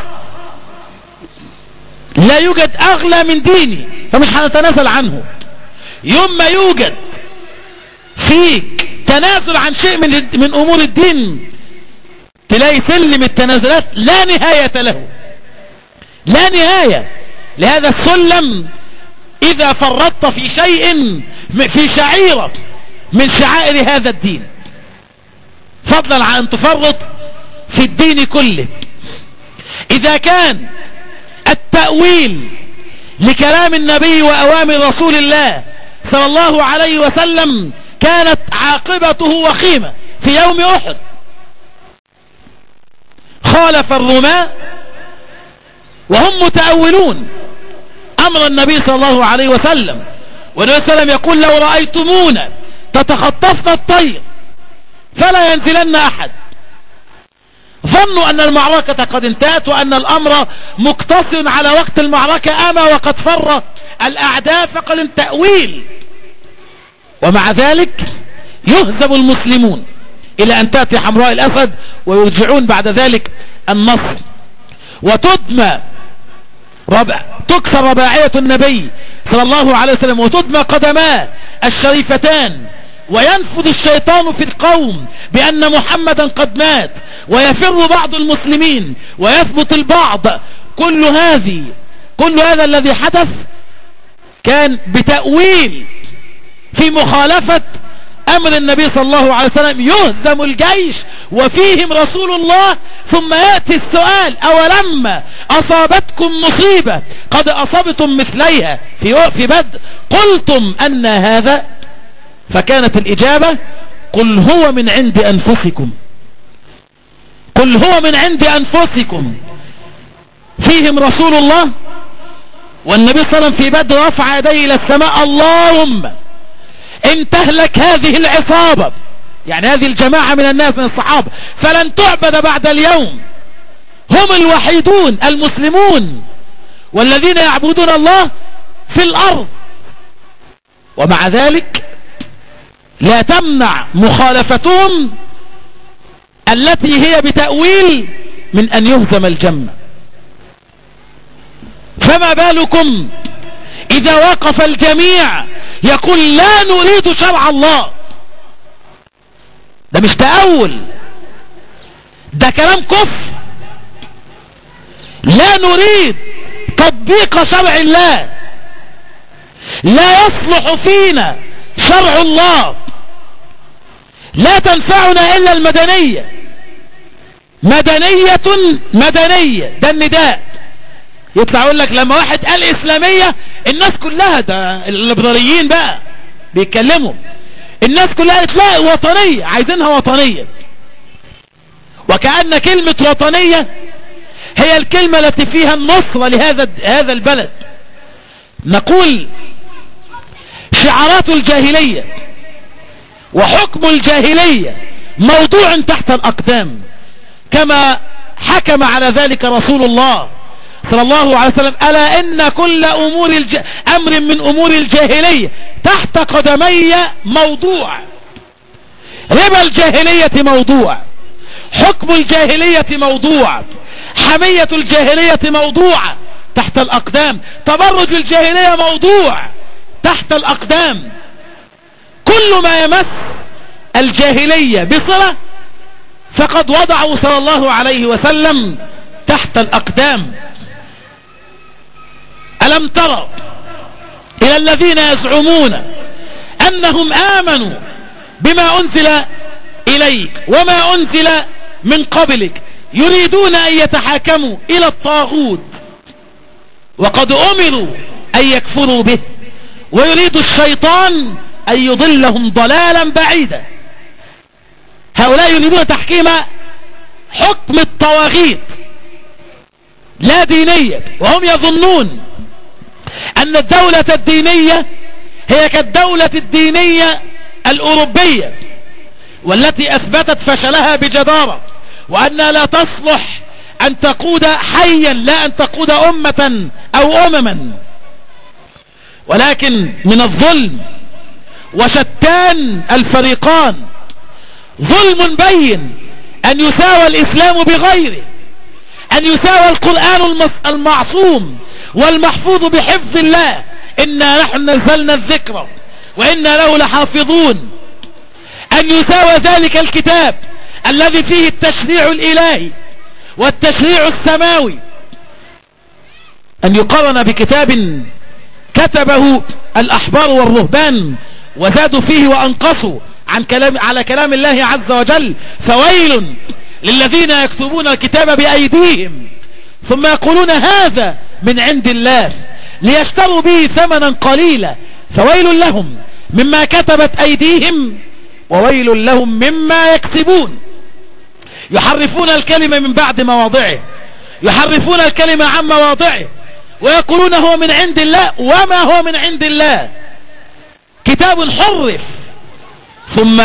لا يوجد اغلى من ديني فمش هنتنازل عنه. يوم ما يوجد فيك تنازل عن شيء من امور الدين تلاقي سلم التنازلات لا نهاية له، لا نهاية لهذا السلم. اذا فرطت في شيء، في شعيرة من شعائر هذا الدين، فضلا عن ان تفرط في الدين كله. اذا كان التأويل لكلام النبي وأوامر رسول الله صلى الله عليه وسلم كانت عاقبته وخيمة في يوم أحد، خالف الرماة وهم متأولون أمر النبي صلى الله عليه وسلم، والنبي صلى الله عليه وسلم يقول: لو رأيتمونا تتخطفنا الطير فلا ينزلن أحد. ظنوا أن المعركة قد انتهت وأن الأمر مقتصر على وقت المعركة، أما وقد فر الأعداء فقد التأويل. ومع ذلك يهزم المسلمون إلى أن تأتي حمراء الأسد ويرجعون بعد ذلك النصر، وتدمى تكسر رباعية النبي صلى الله عليه وسلم، وتدمى قدماه الشريفتان، وينفذ الشيطان في القوم بأن محمدا قد مات، ويفر بعض المسلمين ويثبت البعض. كل هذا الذي حدث كان بتأويل في مخالفة أمر النبي صلى الله عليه وسلم. يهزم الجيش وفيهم رسول الله، ثم يأتي السؤال: أولما أصابتكم مصيبة قد أصبتم مثليها في بدر قلتم أن هذا؟ فكانت الإجابة: قل هو من عند أنفسكم، قل هو من عند أنفسكم. فيهم رسول الله والنبي صلى الله عليه وسلم في بدر رفع يديه إلى السماء: اللهم إن تهلك هذه العصابة، يعني هذه الجماعة من الناس من الصحابة، فلن تعبد بعد اليوم، هم الوحيدون المسلمون والذين يعبدون الله في الأرض. ومع ذلك لا تمنع مخالفتهم التي هي بتأويل من أن يهزم الجمع. فما بالكم إذا وقف الجميع يقول: لا نريد شرع الله؟ ده مش تأول، ده كلام كفر. لا نريد تطبيق شرع الله، لا يصلح فينا شرع الله، لا تنفعنا إلا المدنية، مدنية، ده النداء. يطلع يقول لك لما واحد قال إسلامية الناس كلها، ده الليبراليين بقى بيتكلموا، الناس كلها قالت لا وطنية، عايزينها وطنية، وكأن كلمة وطنية هي الكلمة التي فيها النصرة لهذا البلد. نقول شعارات الجاهلية وحكم الجاهلية موضوع تحت الأقدام، كما حكم على ذلك رسول الله صلى الله عليه وسلم: ألا إن كل أمر من أمور الجاهلية تحت قدمي موضوع. ربا الجاهلية موضوع، حكم الجاهلية موضوع، حمية الجاهلية موضوع تحت الأقدام، تبرج الجاهلية موضوع تحت الأقدام. كل ما يمس الجاهلية بصلة فقد وضعه صلى الله عليه وسلم تحت الأقدام. ألم ترى إلى الذين يزعمون أنهم آمنوا بما أنزل إليك وما أنزل من قبلك يريدون أن يتحاكموا إلى الطاغوت وقد أمروا أن يكفروا به ويريد الشيطان أن يضلهم ضلالا بعيدا. هؤلاء يريدون تحكيم حكم الطواغيت لا دينية، وهم يظنون أن الدولة الدينية هي كالدولة الدينية الأوروبية والتي أثبتت فشلها بجدارة، وأنها لا تصلح أن تقود حيا، لا أن تقود أمة أو أمما. ولكن من الظلم وشتان الفريقان ظلم بين أن يساوى الإسلام بغيره، أن يساوى القرآن المعصوم والمحفوظ بحفظ الله، إنا نحن نزلنا الذكر وإنا له لحافظون، أن يساوى ذلك الكتاب الذي فيه التشريع الإلهي والتشريع السماوي، أن يقارن بكتاب كتبه الأحبار والرهبان وزادوا فيه وأنقصوا على كلام الله عز وجل. فويل للذين يكتبون الكتاب بأيديهم ثم يقولون هذا من عند الله ليشتروا به ثمنا قليلا، فويل لهم مما كتبت أيديهم وويل لهم مما يكسبون. يحرفون الكلمة من بعد مواضعه، يحرفون الكلمة عن مواضعه، ويقولون هو من عند الله وما هو من عند الله. كتاب حرف ثم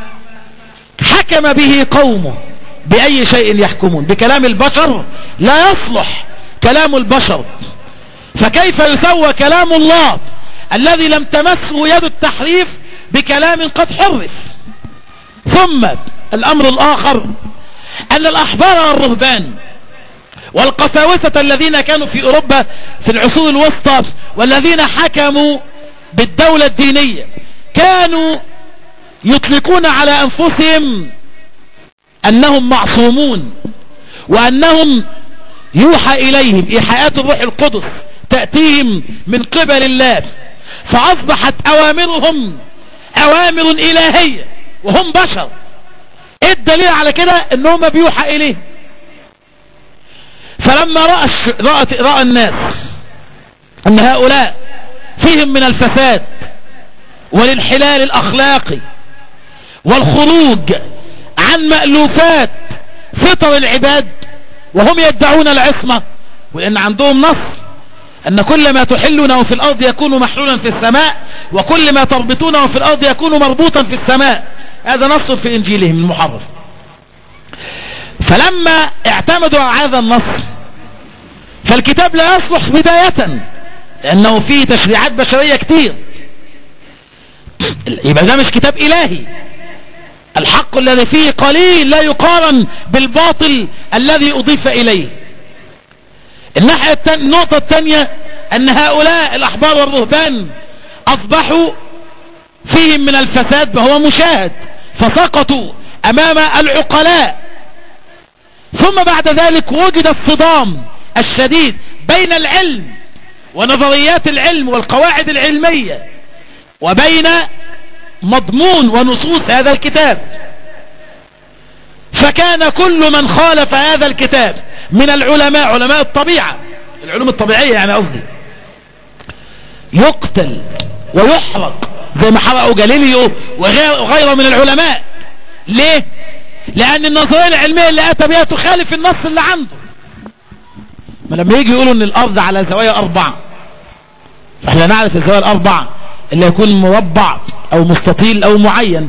حكم به قومه بأي شيء يحكمون، بكلام البشر لا يصلح كلام البشر، فكيف يسوى كلام الله الذي لم تمسه يد التحريف بكلام قد حرف؟ ثم الأمر الآخر أن الأحبار والرهبان والقساوسة الذين كانوا في أوروبا في العصور الوسطى والذين حكموا بالدولة الدينية كانوا يطلقون على أنفسهم أنهم معصومون وأنهم يوحى إليهم إيحاءات الروح القدس تأتيهم من قبل الله، فأصبحت أوامرهم أوامر إلهية وهم بشر. إيه الدليل على كده؟ أنهم بيوحى إليه. فلما رأى الناس أن هؤلاء فيهم من الفساد والانحلال الأخلاقي والخروج عن مألوفات فطر العباد، وهم يدعون العصمة وإن عندهم نص أن كل ما تحلونه في الأرض يكون محلولا في السماء وكل ما تربطونه في الأرض يكون مربوطا في السماء، هذا نص في إنجيلهم المحرف. فلما اعتمدوا على هذا النص فالكتاب لا يصلح بداية لأنه فيه تشريعات بشرية كتير، يبقى ده مش كتاب إلهي. الحق الذي فيه قليل لا يقارن بالباطل الذي أضيف إليه. النقطة الثانية أن هؤلاء الأحبار والرهبان أصبحوا فيهم من الفساد وهو مشاهد، فسقطوا أمام العقلاء. ثم بعد ذلك وجد الصدام الشديد بين العلم ونظريات العلم والقواعد العلمية وبين مضمون ونصوص هذا الكتاب. فكان كل من خالف هذا الكتاب من العلماء، علماء الطبيعة، العلوم الطبيعية يعني قصدي، يقتل ويحرق زي ما حرقوا جاليليو وغيره من العلماء. ليه؟ لأن النظرية العلمية اللي أتى بها تخالف النص اللي عنده. ما لما يجي يقولوا ان الأرض على زوايا 4، احنا نعرف الزوايا ال4 اللي يكون مربع أو مستطيل أو معين.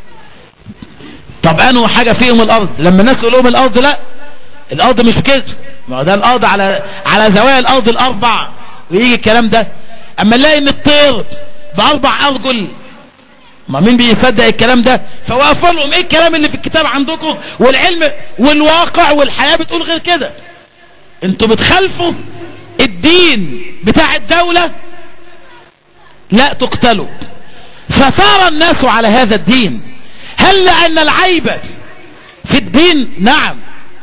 طب أنه حاجة فيهم الأرض؟ لما الناس يقول لهم الأرض لا، الأرض مش كده، ما ده الأرض على زوايا الأرض ال4، ويجي الكلام ده. أما نلاقي ان الطير ب4 أرجل، ما مين بيصدق الكلام ده؟ فوقفوا لهم ايه الكلام اللي في الكتاب عندكم؟ والعلم والواقع والحياة بتقول غير كده. انتوا بتخالفوا الدين بتاع الدولة، لا تقتلوا. فصار الناس على هذا الدين. هل لأن العيب في الدين؟ نعم.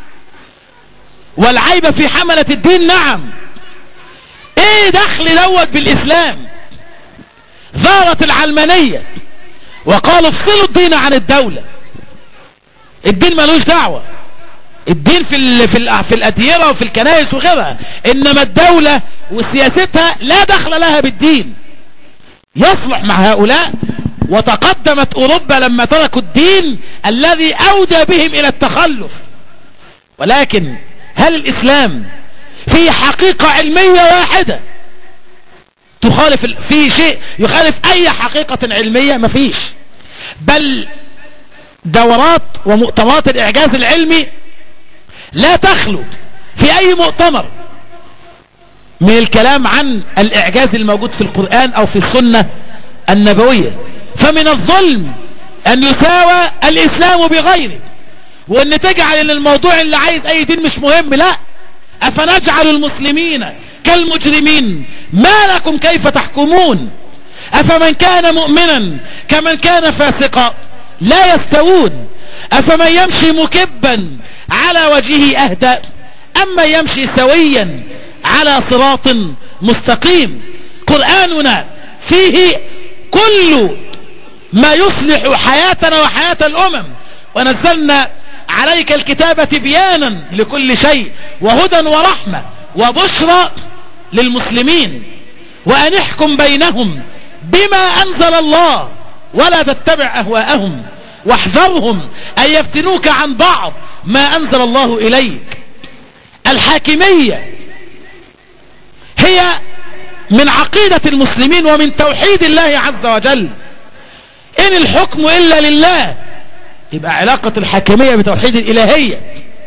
والعيب في حملة الدين؟ نعم. ايه دخل دوت بالإسلام؟ ظهرت العلمانية وقالوا افصلوا الدين عن الدولة. الدين ملوش دعوة، الدين في الأديرة وفي الكنائس وغيرها، إنما الدولة وسياستها لا دخل لها بالدين. يصلح مع هؤلاء. وتقدمت أوروبا لما تركوا الدين الذي أودى بهم إلى التخلف. ولكن هل الإسلام فيه حقيقة علمية واحدة تخالف في شيء يخالف أي حقيقة علمية؟ مفيش. بل دورات ومؤتمرات الإعجاز العلمي لا تخلو في أي مؤتمر من الكلام عن الإعجاز الموجود في القرآن أو في السنة النبوية. فمن الظلم أن يساوى الإسلام بغيره، وأن تجعل أن الموضوع اللي عايز أي دين مش مهم. لا، أفنجعل المسلمين كالمجرمين ما لكم كيف تحكمون أفمن كان مؤمنا كمن كان فاسقا لا يستوون أفمن يمشي مكبا على وجهه أهدى أما يمشي سويا على صراط مستقيم. قرآننا فيه كل ما يصلح حياتنا وحياة الأمم، ونزلنا عليك الكتاب تبيانا لكل شيء وهدى ورحمة وبشرى للمسلمين، وأن احكم بينهم بما أنزل الله ولا تتبع أهواءهم واحذرهم أن يفتنوك عن بعض ما أنزل الله إليك. الحاكمية هي من عقيدة المسلمين ومن توحيد الله عز وجل. إن الحكم إلا لله، يبقى علاقة الحاكمية بتوحيد الإلهية.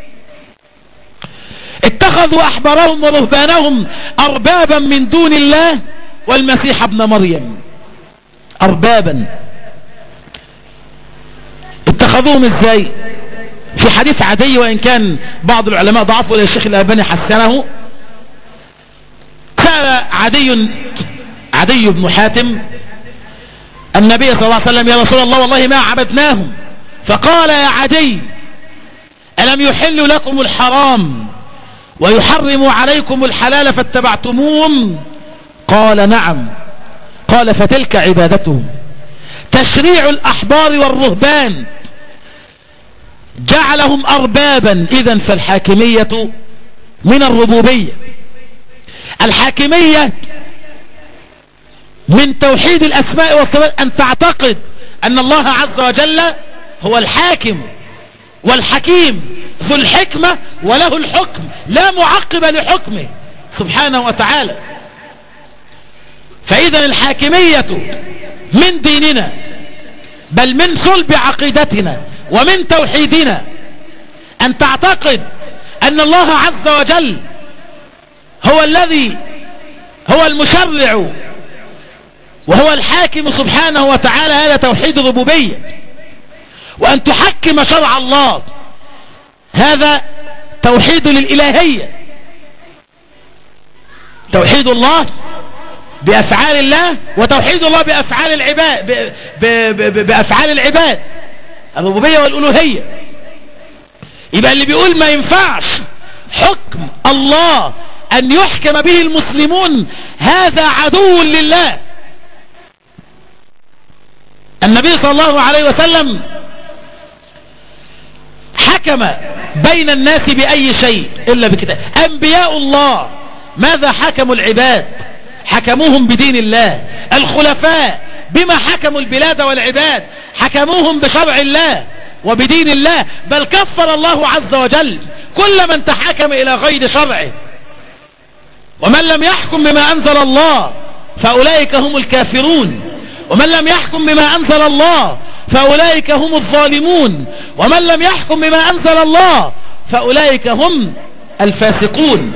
اتخذوا أحبارهم ورهبانهم أربابا من دون الله والمسيح ابن مريم. أربابا اتخذوهم ازاي؟ في حديث عدي، وإن كان بعض العلماء ضعفوا إلى الشيخ الألباني حسنه. سأل عدي بن حاتم النبي صلى الله عليه وسلم: يا رسول الله والله ما عبدناهم. فقال: يا عدي ألم يحل لكم الحرام ويحرموا عليكم الحلال فاتبعتموهم؟ قال: نعم. قال: فتلك عبادتهم. تشريع الأحبار والرهبان جعلهم أربابا. إذن فالحاكمية من الربوبية. الحاكمية من توحيد الأسماء والصفات، أن تعتقد أن الله عز وجل هو الحاكم والحكيم ذو الحكمة وله الحكم لا معقب لحكمه سبحانه وتعالى. فإذا الحاكمية من ديننا، بل من صلب عقيدتنا ومن توحيدنا، أن تعتقد أن الله عز وجل هو الذي هو المشرع وهو الحاكم سبحانه وتعالى. هذا توحيد الربوبية. وأن تحكم شرع الله، هذا توحيد للإلهية. توحيد الله بأفعال الله، وتوحيد الله بأفعال العباد، بأفعال العباد، الربوبية والألوهية. يبقى اللي بيقول ما ينفعش حكم الله أن يحكم به المسلمون هذا عدو لله. النبي صلى الله عليه وسلم حكم حكم بين الناس بأي شيء إلا بكتاب. أنبياء الله ماذا حكموا العباد؟ حكموهم بدين الله. الخلفاء بما حكموا البلاد والعباد؟ حكموهم بشرع الله وبدين الله. بل كفر الله عز وجل كل من تحاكم إلى غير شرعه. ومن لم يحكم بما أنزل الله فأولئك هم الكافرون، ومن لم يحكم بما أنزل الله فأولئك هم الظالمون، ومن لم يحكم بما أنزل الله فأولئك هم الفاسقون.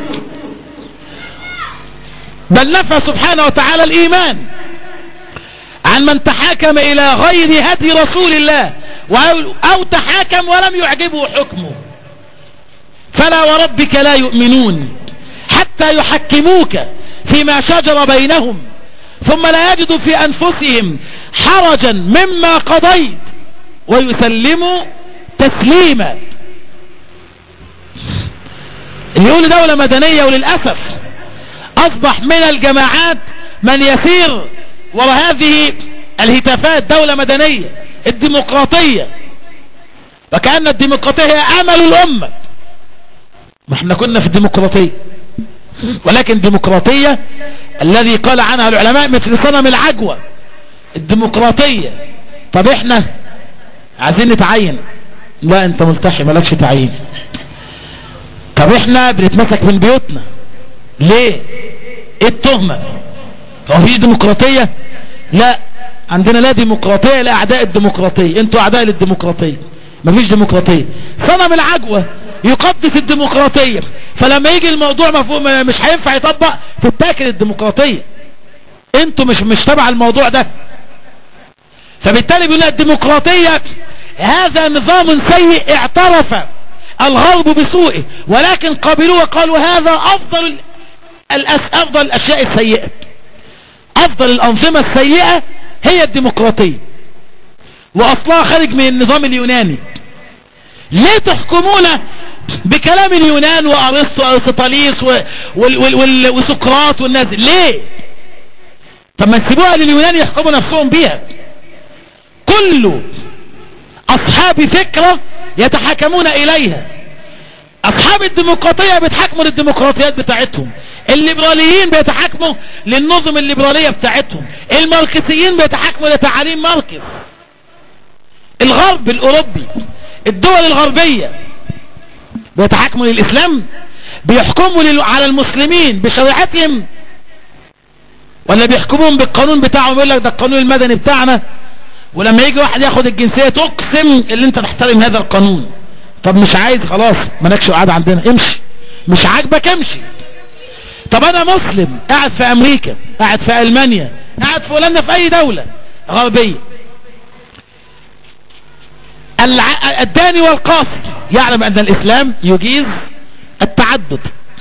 بل نفى سبحانه وتعالى الإيمان عن من تحاكم إلى غير هدي رسول الله أو تحاكم ولم يعجبه حكمه. فلا وربك لا يؤمنون حتى يحكموك فيما شجر بينهم ثم لا يجدوا في أنفسهم حرجا مما قضيت ويسلموا تسليما. اللي يقول دولة مدنية، وللأسف أصبح من الجماعات من يسير وراء هذه الهتافات دولة مدنية الديمقراطية، وكأن الديمقراطية هي أمل الأمة. ما احنا كنا في الديمقراطية، ولكن الديمقراطية الذي قال عنها العلماء مثل صنم العجوة. الديمقراطية طب احنا عايزين نتعين، لا انت ملتحي مالكش تعيين. طب احنا بنتمسك من بيوتنا ليه؟ ايه التهمة؟ هو في ديمقراطية؟ لا، عندنا لا ديمقراطية لأعداء الديمقراطية. انتوا أعداء للديمقراطية، مفيش ديمقراطية. صنم العجوة يقدس الديمقراطية، فلما يجي الموضوع مفهوم مش هينفع يطبق تتاكل الديمقراطية. انتوا مش تبع الموضوع ده. فبالتالي بيقول الديمقراطية هذا نظام سيء اعترف الغرب بسوءه، ولكن قبلوه وقالوا هذا أفضل الأشياء السيئة. أفضل الأنظمة السيئة هي الديمقراطية، وأصلها خارج من النظام اليوناني. ليه تحكمون بكلام اليونان وأرسطو وأرسطاليس وسقراط والناس؟ ليه؟ طب ما تسيبوها لليونان يحكموا نفسهم بيها. كل أصحاب فكرة يتحكمون إليها. أصحاب الديمقراطية بيتحكموا للديمقراطيات بتاعتهم، الليبراليين بيتحكموا للنظم الليبرالية بتاعتهم، الماركسيين بيتحكموا لتعاليم ماركس. الغرب الأوروبي، الدول الغربية بيتحكموا للإسلام، بيحكموا على المسلمين بشريعتهم، ولا بيحكمون بالقانون بتاعهم؟ يقول لك ده القانون المدني بتاعنا، ولما يجي واحد ياخد الجنسية تقسم اللي انت تحترم هذا القانون. طب مش عايز خلاص مالكش قاعد عندنا، امشي. مش عاجبك امشي. طب انا مسلم قاعد في امريكا، قاعد في المانيا، قاعد في هولندا، في اي دولة غربية، الداني والقاصر يعلم ان الاسلام يجيز التعدد.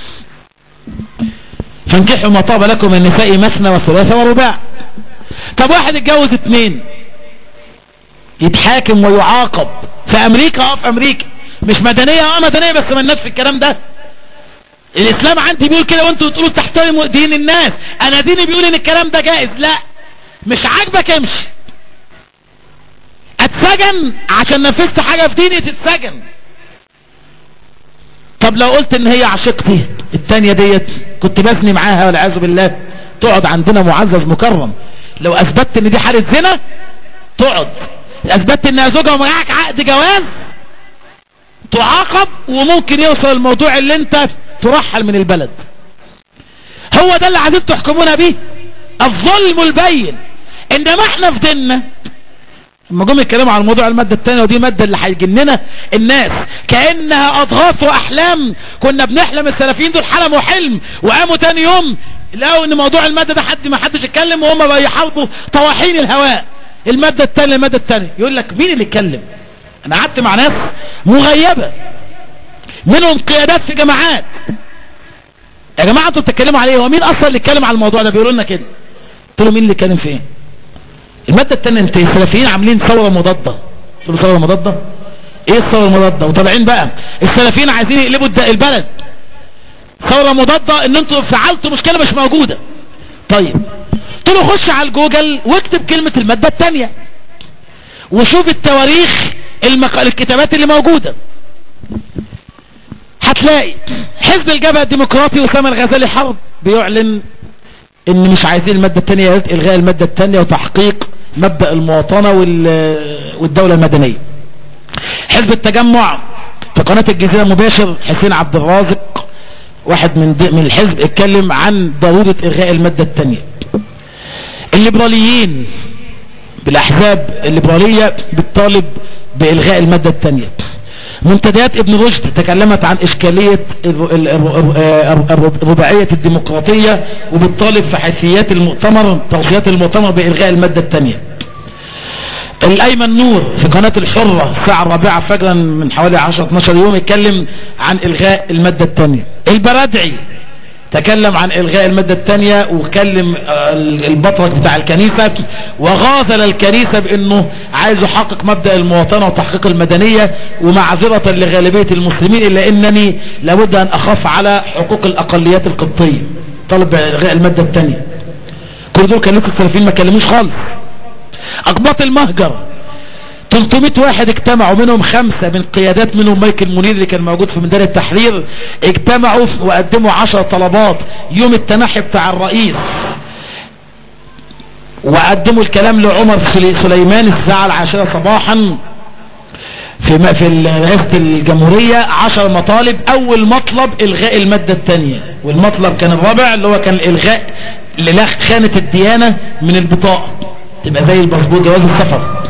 فانكحوا ما طاب لكم من النساء مثنى وثلاث ورباع. طب واحد اتجوز 2 يتحاكم ويعاقب في امريكا. في امريكا مش مدنية، مدنية بس ما نفس الكلام ده. الاسلام عندي بيقول كده وانتوا بتقولوا تحترموا دين الناس. انا ديني بيقول ان الكلام ده جائز. لا، مش عاجبك امشي. اتسجن عشان نفذت حاجة في ديني تتسجن. طب لو قلت ان هي عشيقتي التانية ديت كنت بزني معاها والعياذ بالله، تقعد عندنا معزز مكرم. لو اثبتت ان دي حالة زنا تقعد، اثبتت انها زوجة ومعاك عقد جواز تعاقب، وممكن يوصل الموضوع اللي انت ترحل من البلد. هو ده اللي عايزين تحكمونا بيه، الظلم البين. انما احنا في ديننا لما جم يتكلموا عن موضوع المادة الثانية، ودي مادة اللي هيجننا الناس كأنها أضغاث وأحلام. كنا بنحلم السلفيين دول حلموا حلم وقاموا تاني يوم لقوا ان موضوع المادة ده ما حدش يتكلم، وهم بقى يحاربوا طواحين الهواء. المادة الثانية، المادة الثانية. يقول لك مين اللي يتكلم؟ انا قعدت مع ناس مغيبة منهم قيادات في جماعات. يا جماعة انتوا بتتكلموا عليه، هو مين اصلا اللي يتكلم على الموضوع ده؟ بيقولوا لنا كده. قلت له مين اللي يتكلم في ايه؟ المادة الثانية. انت السلفيين عاملين ثورة مضادة. قلت له ثورة مضادة؟ ايه الثورة المضادة؟ وطالعين بقى السلفيين عايزين يقلبوا البلد. ثورة مضادة ان انتوا فعلتوا مشكلة مش موجودة. طيب قلت له خش على الجوجل واكتب كلمة المادة الثانية وشوف التواريخ الكتابات اللي موجودة. هتلاقي حزب الجبهة الديمقراطي أسامة الغزالي حرب بيعلن ان مش عايزين المادة الثانية، الغاء المادة الثانية وتحقيق مبدأ المواطنة والدولة المدنية. حزب التجمع في قناة الجزيرة مباشر حسين عبد الرازق واحد من الحزب اتكلم عن ضرورة الغاء المادة الثانية. الليبراليين بالاحزاب الليبرالية بتطالب بإلغاء المادة الثانية. منتديات ابن رشد تكلمت عن إشكالية الرباعية الديمقراطية وبتطالب في حيثيات المؤتمر توصيات المؤتمر بإلغاء المادة الثانية. الأيمن نور في قناة الحرة الساعة 4 فجرا من حوالي 10-12 يوم يتكلم عن إلغاء المادة الثانية. البرادعي تكلم عن إلغاء المادة الثانية وكلم البطرك بتاع الكنيسة وغازل الكنيسة بأنه عايز يحقق مبدأ المواطنة وتحقيق المدنية ومعذرة لغالبية المسلمين إلا أنني لابد أن أخاف على حقوق الأقليات القبطية. طلب إلغاء المادة الثانية. كل دول كانوا السلفيين ما كلموش خالص. أقباط المهجر 300 واحد اجتمعوا منهم 5 من قيادات منهم مايكل منير اللي كان موجود في ميدان التحرير اجتمعوا وقدموا 10 طلبات يوم التنحي بتاع الرئيس وقدموا الكلام لعمر سليمان الساعة 10 صباحا في رئاسة الجمهورية 10 مطالب. اول مطلب الغاء المادة الثانية والمطلب كان الرابع اللي هو كان الالغاء خانة الديانة من البطاقة تبقى زي الباسبور جواز السفر.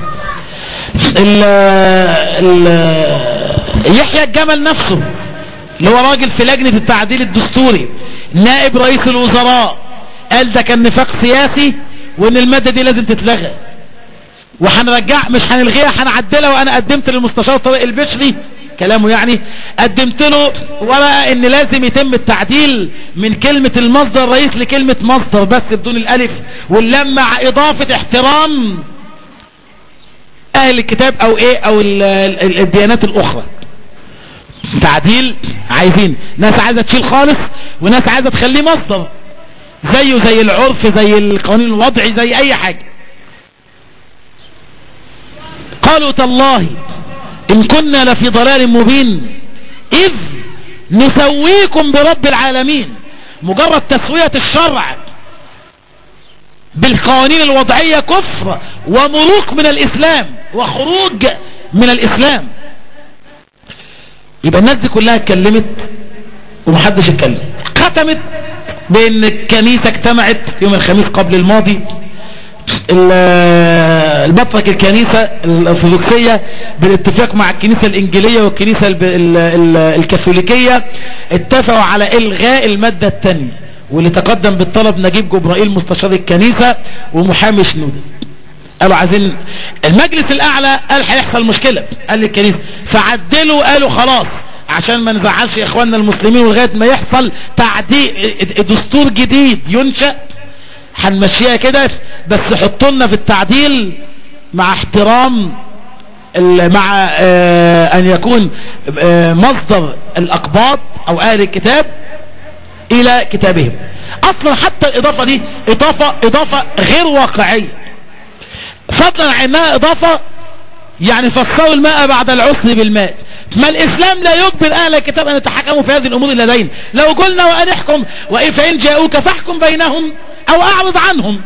يحيى الجمل نفسه اللي هو راجل في لجنة التعديل الدستوري نائب رئيس الوزراء قال ده كان نفاق سياسي وان المادة دي لازم تتلغى وهنرجع مش هنلغيها هنعدلها. وانا قدمت للمستشار طارق البشري كلامه يعني قدمت له ورقة ان لازم يتم التعديل من كلمة المصدر رئيس لكلمة مصدر بس بدون الالف واللام مع اضافة احترام اهل الكتاب او ايه او الديانات الاخرى. تعديل عايزين ناس عايزة تشيل خالص وناس عايزة تخليه مصدر زيه زي العرف زي القانون الوضعي زي اي حاجة. قالوا تالله ان كنا لفي ضلال مبين اذ نسويكم برب العالمين. مجرد تسوية الشرع بالقوانين الوضعية كفر ومروق من الإسلام وخروج من الإسلام. يبقى الناس دي كلها اتكلمت ومحدش اتكلم. ختمت بأن الكنيسة اجتمعت يوم الخميس قبل الماضي البطرك الكنيسة الأرثوذكسية بالاتفاق مع الكنيسة الإنجيلية والكنيسة الكاثوليكية اتفقوا على إلغاء المادة الثانية واللي تقدم بالطلب نجيب جبرائيل مستشار الكنيسة ومحامي شنودة. قالوا عايزين المجلس الأعلى قال هيحصل مشكلة قال للكنيسة فعدلوا قالوا خلاص عشان ما نزعلش يا اخواننا المسلمين ولغاية ما يحصل تعديل دستور جديد ينشأ هنمشيها كده بس حطوا لنا في التعديل مع احترام مع ان يكون مصدر الاقباط او اهل الكتاب الى كتابهم. اصلا حتى الاضافة دي اضافة غير واقعية فضلا عن انها اضافة يعني فسروا الماء بعد العسر بالماء. ما الاسلام لا يجبر اهل الكتاب ان يتحكموا في هذه الامور الا دين. لو قلنا وان احكم فان جاءوك فاحكم بينهم او اعرض عنهم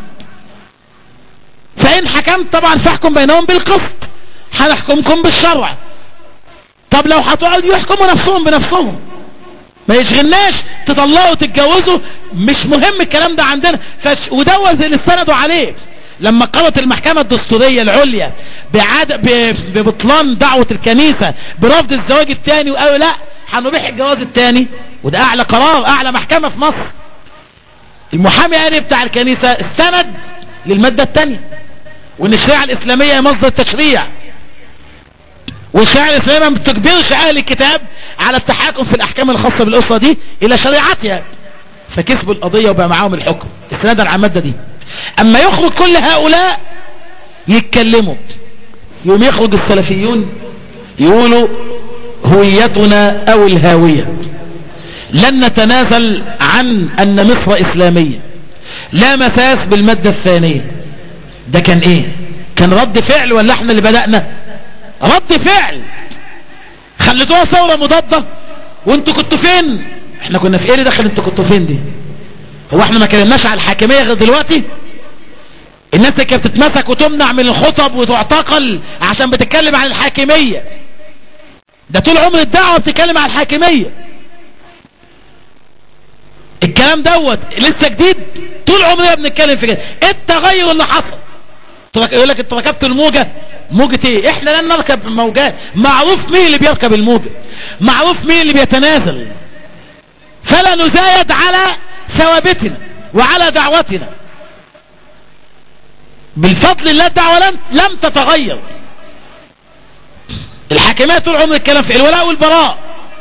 فان حكمت طبعا فاحكم بينهم بالقسط هنحكمكم بالشرع. طب لو هتقعدوا يحكموا نفسهم بنفسهم ما يشغلناش تطلقوا تتجوزوا مش مهم الكلام ده عندنا. ودوز اللي استندوا عليه لما قررت المحكمة الدستورية العليا ببطلان دعوة الكنيسة برفض الزواج الثاني وقالوا لا هنبيح الجواز الثاني وده اعلى قرار اعلى محكمة في مصر. المحامي قال بتاع الكنيسة استند للمادة الثانية وان الشريعة الاسلامية مصدر التشريع والشريعة الاسلامية ما بتجبرش اهل الكتاب على التحاكم في الاحكام الخاصة بالاسرة دي الى شريعتها فكسبوا القضية وبقى معاهم الحكم استنادا على المادة دي. اما يخرج كل هؤلاء يتكلموا يوم يخرج السلفيون يقولوا هويتنا او الهاوية لن نتنازل عن ان مصر اسلامية لا مساس بالمادة الثانية. ده كان ايه؟ كان رد فعل ولا احنا اللي بدأنا؟ رد فعل. خليتوها ثورة مضادة. وانتوا كنتوا فين؟ احنا كنا في ايه اللي دخل انتوا كنتوا فين دي؟ هو احنا ما كلمناش على الحاكمية غير دلوقتي؟ الناس اللي كانت تتمسك وتمنع من الخطب وتعتقل عشان بتتكلم عن الحاكمية، ده طول عمر الدعوة بتتكلم عن الحاكمية. الكلام دوت لسه جديد، طول عمرنا بنتكلم في كده. التغير اللي حصل، يقول لك انت ركبت الموجة. موجة ايه؟ احنا لن نركب موجات. معروف مين اللي بيركب الموجة، معروف مين اللي بيتنازل. فلا نزايد على ثوابتنا وعلى دعوتنا. بالفضل الله الدعوة لم تتغير. الحاكمية طول عمر الكلام في الولاء والبراء،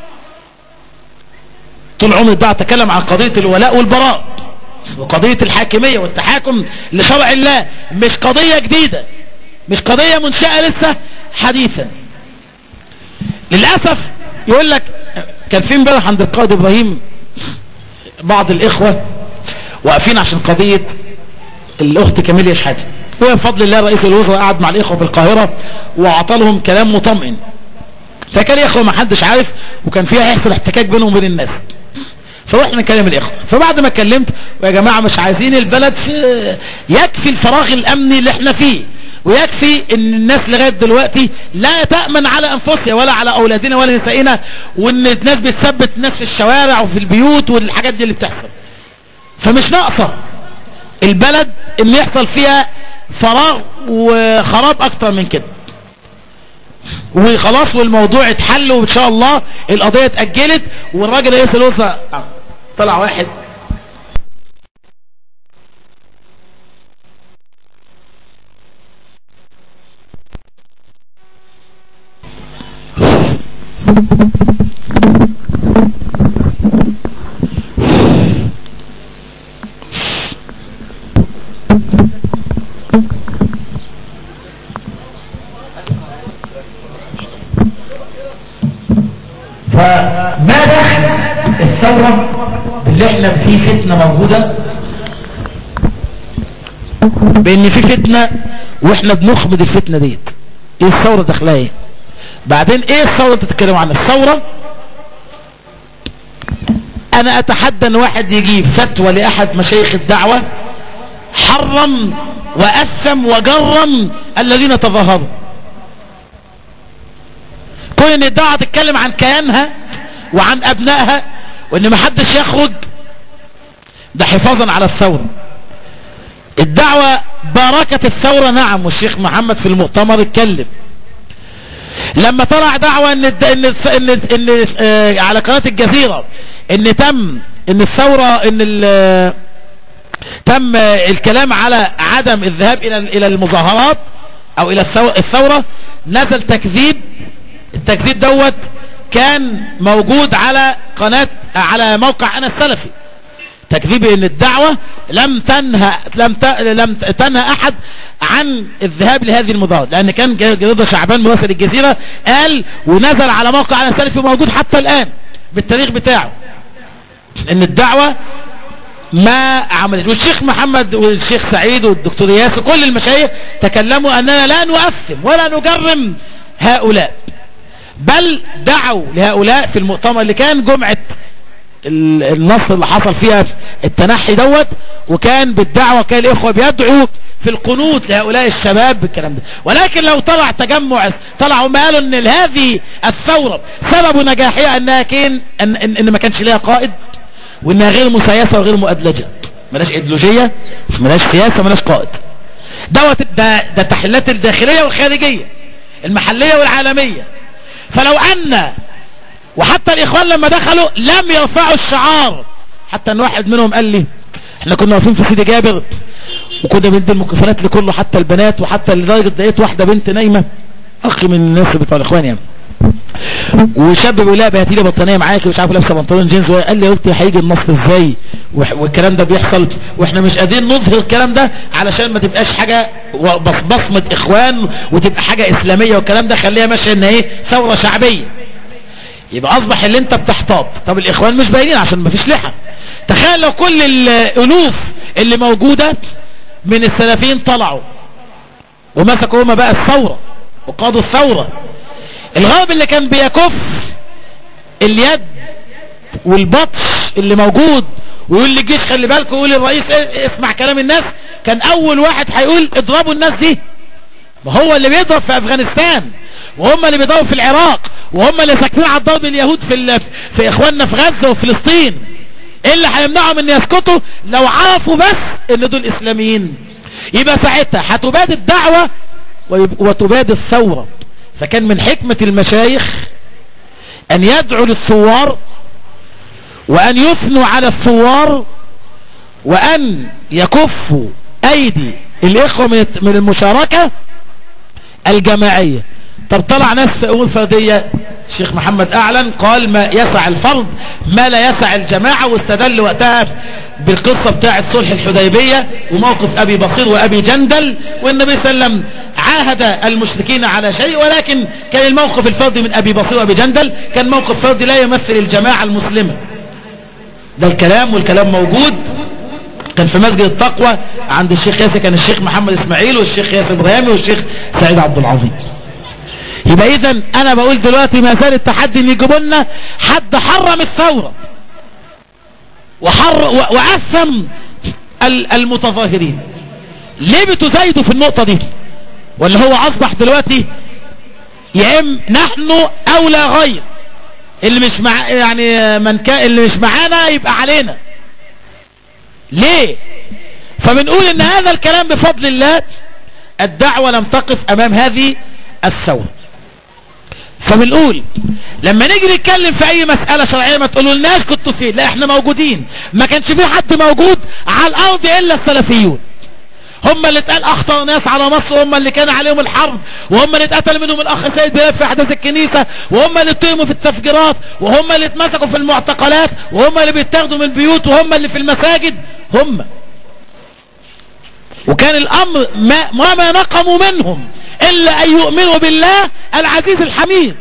طول عمر الدعوة تكلم عن قضية الولاء والبراء وقضية الحاكمية والتحاكم لشرع الله. مش قضية جديدة، مش قضية منشأة لسه حديثا. للأسف يقول لك كان في امبارح عند القائد إبراهيم بعض الإخوة واقفين عشان قضية الأخت كاميليا شحاتة، وبفضل الله رئيس الوزراء قعد مع الإخوة في القاهرة وعطلهم كلام مطمئن. فكان الإخوة ما حدش عارف، وكان فيها يحصل احتكاك بينهم وبين الناس. فروحنا نكلم الإخوة. فبعد ما كلمت ويا جماعة مش عايزين البلد، يكفي الفراغ الأمني اللي احنا فيه، ويكفي ان الناس لغاية دلوقتي لا تأمن على أنفسها ولا على أولادنا ولا نسائنا، وان الناس بتثبت الناس في الشوارع وفي البيوت والحاجات دي اللي بتحصل. فمش ناقصة البلد ان يحصل فيها فراغ وخراب اكتر من كده. وخلاص والموضوع اتحل، وان شاء الله القضية اتأجلت. والراجل رئيس الوزراء طلع واحد فما دخل الثورة اللي احنا في فتنة موجودة، بان في فتنة واحنا بنخمد الفتنة ديت. ايه الثورة داخلها ايه؟ بعدين ايه الثورة تتكلم عنها؟ الثورة انا اتحدى ان واحد يجيب فتوى لاحد مشايخ الدعوة حرم واثم وجرم الذين تظاهروا. كون ان الدعوة تتكلم عن كيانها وعن ابنائها وان محدش يخرج، ده حفاظا على الثورة. الدعوة باركت الثورة، نعم. والشيخ محمد في المؤتمر اتكلم لما طلع دعوة ان على قناة الجزيرة ان الثورة تم الكلام على عدم الذهاب الى المظاهرات او الى الثورة. نزل تكذيب. التكذيب دوت كان موجود على قناة على موقع انا السلفي. تكذيب ان الدعوة لم تنهى احد عن الذهاب لهذه المظاهرات، لان كان رضا شعبان مراسل الجزيرة قال ونزل على موقع انا السلفي موجود حتى الان بالتاريخ بتاعه ان الدعوة ما عملت. والشيخ محمد والشيخ سعيد والدكتور ياسر كل المشايخ تكلموا اننا لا نؤثم ولا نجرم هؤلاء، بل دعوا لهؤلاء في المؤتمر اللي كان جمعة النص اللي حصل فيها التنحي دوت، وكان بالدعوة كان الإخوة بيدعوا في القنوت لهؤلاء الشباب بالكلام ده. ولكن لو طلع تجمع طلعوا ما قالوا ان هذه الثورة سبب نجاحها انها ان ما كانش لها قائد، وانها غير مسيسة وغير مؤدلجة، ملاش ايديولوجية، ملاش سياسة، ملاش قائد. ده التحليلات الداخلية والخارجية المحلية والعالمية. فلو ان وحتى الاخوان لما دخلوا لم يرفعوا الشعار، حتى ان واحد منهم قال لي احنا كنا واقفين في سيدي جابر وكنا بندي الميكروفونات لكله حتى البنات، وحتى لدرجه لقيت واحده بنت نايمه اخ من الناس بتوع الاخوان يعني، وشاب بيقول لها هاتي لي بطانيه معاكي مش عارف لابسه بنطلون جينز، قال لي يا قلت هيجي النص ازاي والكلام ده بيحصل واحنا مش قادرين نظهر الكلام ده علشان ما تبقاش حاجه بصمه اخوان وتبقى حاجه اسلاميه والكلام ده، خليها ماشيه ان ايه ثوره شعبيه. يبقى اصبح اللي انت بتحتاط. طب الاخوان مش باينين عشان ما فيش لحى. تخيل لو كل الالوف اللي موجوده من السلفيين طلعوا ومسكوا هما بقى الثوره وقادوا الثوره. الغرب اللي كان بيكف اليد والبطش اللي موجود ويقول للجيش خلي بالكم، ويقول للرئيس اسمع كلام الناس، كان اول واحد هيقول اضربوا الناس دي. ما هو اللي بيضرب في افغانستان، وهم اللي بيضربوا في العراق، وهم اللي ساكتين على ضرب اليهود في اخواننا في غزة وفلسطين. ايه اللي هيمنعهم ان يسكتوا؟ لو عرفوا بس ان دول اسلاميين، يبقى ساعتها هتباد الدعوة وتباد الثورة. فكان من حكمة المشايخ ان يدعوا للثوار، وان يثنوا على الثوار، وان يكفوا ايدي الاخوة من المشاركة الجماعية. طب طلع ناس امور فردية، الشيخ محمد اعلن قال ما يسع الفرد ما لا يسع الجماعة، واستدل وقتها بالقصة بتاعة صلح الحديبية وموقف ابي بصير وابي جندل، والنبي صلى الله عليه وسلم عاهد المشركين على شيء، ولكن كان الموقف الفردي من ابي بصير وابي جندل كان موقف فردي لا يمثل الجماعة المسلمة. ده الكلام، والكلام موجود. كان في مسجد التقوى عند الشيخ ياسر، كان الشيخ محمد اسماعيل والشيخ ياسر ابراهيمي والشيخ سعيد عبد العظيم. يبقى اذا انا بقول دلوقتي ما زال التحدي ان يجيبوا لنا حد حرم الثوره وأثم المتظاهرين. ليه بتزايدوا في النقطه دي؟ ولا هو اصبح دلوقتي نحن او لا غير، اللي مش مع يعني اللي مش معانا يبقى علينا. ليه؟ فبنقول ان هذا الكلام بفضل الله الدعوة لم تقف امام هذه الثورة. فبنقول لما نيجي نتكلم في اي مسألة شرعية ما تقولوا لناش كنتوا فين، لا احنا موجودين. ما كانش في حد موجود على الارض الا السلفيون، هم اللي اتقال اخطر ناس على مصر، هم اللي كان عليهم الحرب، وهم اللي اتقتل منهم الاخ سيد بلال في احداث الكنيسة، وهم اللي اتهموا في التفجيرات، وهم اللي اتمسكوا في المعتقلات، وهم اللي بيتاخدوا من البيوت، وهم اللي في المساجد. هم وكان الامر ما نقموا منهم الا ان يؤمنوا بالله العزيز الحميد.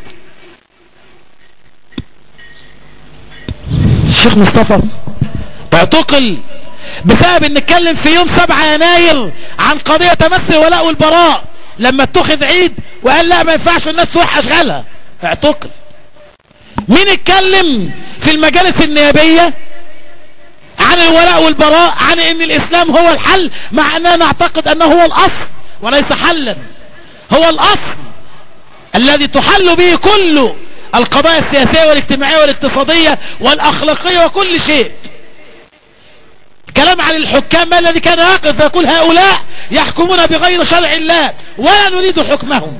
الشيخ مصطفى اعتقل بسبب ان اتكلم في يوم 7 يناير عن قضية تمس الولاء والبراء، لما اتخذ عيد وقال لا ما ينفعش الناس تروح اشغالها، اعتقل. مين اتكلم في المجالس النيابية عن الولاء والبراء، عن ان الاسلام هو الحل، مع اننا نعتقد انه هو الاصل وليس حلا، هو الاصل الذي تحل به كل القضايا السياسية والاجتماعية والاقتصادية والاخلاقية وكل شيء. كلام عن الحكام ما الذي كان يقف فيقول هؤلاء يحكمون بغير شرع الله ولا نريد حكمهم،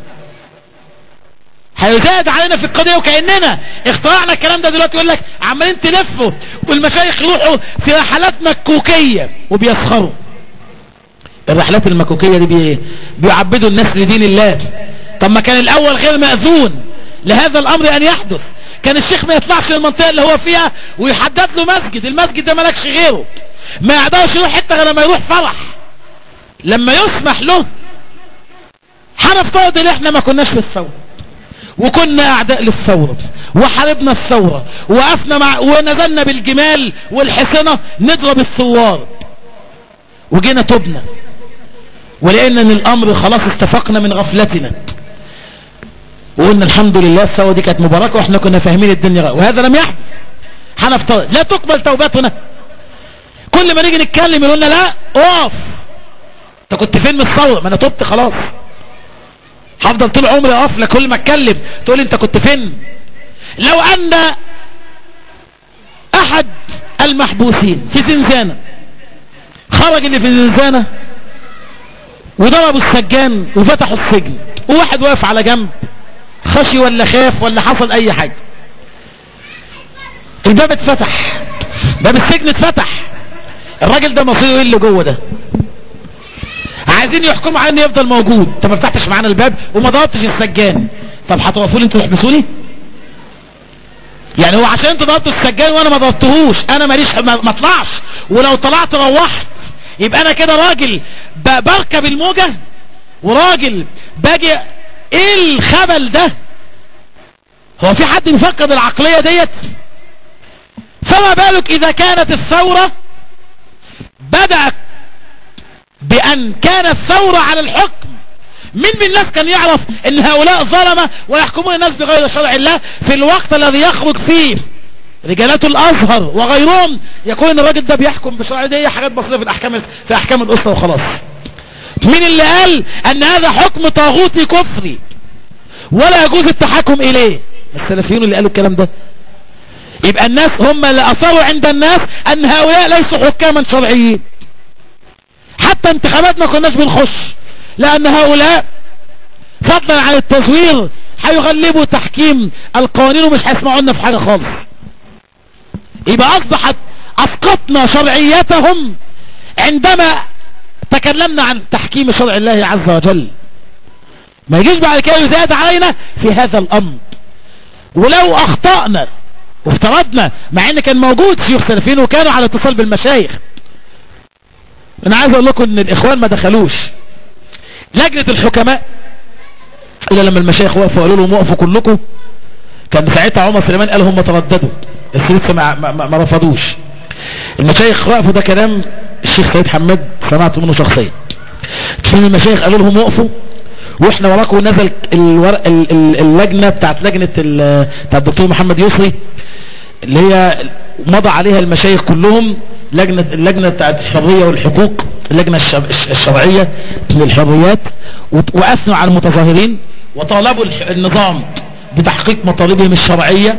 هيزاد علينا في القضية وكأننا اخترعنا الكلام ده. دلوقتي يقول لك عمالين تلفوا والمشايخ يروحوا في رحلات مكوكية وبيسخروا. الرحلات المكوكية دي بيعبدوا الناس لدين الله. طب ما كان الاول غير مأذون لهذا الامر ان يحدث، كان الشيخ ما يطلعش للمنطقة اللي هو فيها ويحدد له مسجد، المسجد ده مالكش غيره، ما يقدرش يروح حتى غير لما يروح فرح، لما يسمح له. هنفترض ان احنا ما كناش في الثورة وكنا اعداء للثورة وحاربنا الثورة وقفنا ونزلنا بالجمال والحصنة نضرب الثوار، وجينا تبنا ولقينا ان الامر خلاص استفقنا من غفلتنا وقلنا الحمد لله الثورة دي كانت مباركة واحنا كنا فاهمين الدنيا، وهذا لم يحدث. هنفترض لا تقبل توبتنا. كل ما نيجي نتكلم يقولنا لا اقف، انت كنت فين من الثورة؟ ما انا تبت خلاص، هفضل طول عمري اقف لك كل ما اتكلم تقول انت كنت فين. لو ان احد المحبوسين في زنزانة خرج اللي في الزنزانة وضربوا السجان وفتحوا السجن، وواحد واقف على جنب خشي ولا خاف ولا حصل اي حاجة، الباب اتفتح، باب السجن اتفتح، الراجل ده مصيره ايه اللي جوه ده؟ عايزين يحكموا على انه يفضل موجود. انت ما فتحتش معانا الباب وما ضربتش السجان، طب هتوقفوا لي انتوا تحبسوني؟ يعني هو عشان انتوا ضربتوا السجان وانا ما ضربتهوش انا ماليش ما اطلعش، ولو طلعت روحت يبقى انا كده راجل بركب الموجة وراجل باجي؟ ايه الخبل ده؟ هو في حد يفقد العقلية ديت؟ فما بالك اذا كانت الثورة بدأت بأن كان الثورة على الحكم من الناس كان يعرف ان هؤلاء ظلمة ويحكمون الناس بغير شرع الله في الوقت الذي يخرج فيه رجالات الازهر وغيرهم يقول ان الراجل ده بيحكم بشرع؟ دي حاجات بسيطة في احكام الاسرة وخلاص. مين اللي قال ان هذا حكم طاغوتي كفري ولا يجوز التحكم اليه؟ السلفيون اللي قالوا الكلام ده. يبقى الناس هم اللي اثروا عند الناس ان هؤلاء ليسوا حكاما شرعيين. حتى انتخابات ما كناش بنخش، لان هؤلاء فضلا عن التزوير هيغلبوا تحكيم القوانين ومش هيسمعونا في حاجة خالص. يبقى اصبحت اسقطنا شرعيتهم عندما تكلمنا عن تحكيم شرع الله عز وجل. ما يجيش بعد كده يزاد علينا في هذا الامر. ولو اخطأنا وافترضنا، مع ان كان موجود شيوخ سلفيين وكانوا على اتصال بالمشايخ، انا عايز اقول لكم ان الاخوان ما دخلوش لجنة الحكماء الا لما المشايخ وقفوا وقالوا لهم وقفوا كلكم. كان ساعتها عمر سليمان قال هم ترددوا، السيد ما رفضوش. المشايخ وقفوا، ده كلام الشيخ سيد حماد سمعت منه شخصيا. كان المشايخ قالوا لهم وقفوا واحنا وراكم. نزل اللجنة بتاعت بتاعت الدكتور محمد يسري اللي هي مضى عليها المشايخ كلهم، اللجنة بتاعت الحرية والحقوق، اللجنة الشرعية للحريات، وأثنوا على المتظاهرين وطالبوا النظام بتحقيق مطالبهم الشرعية،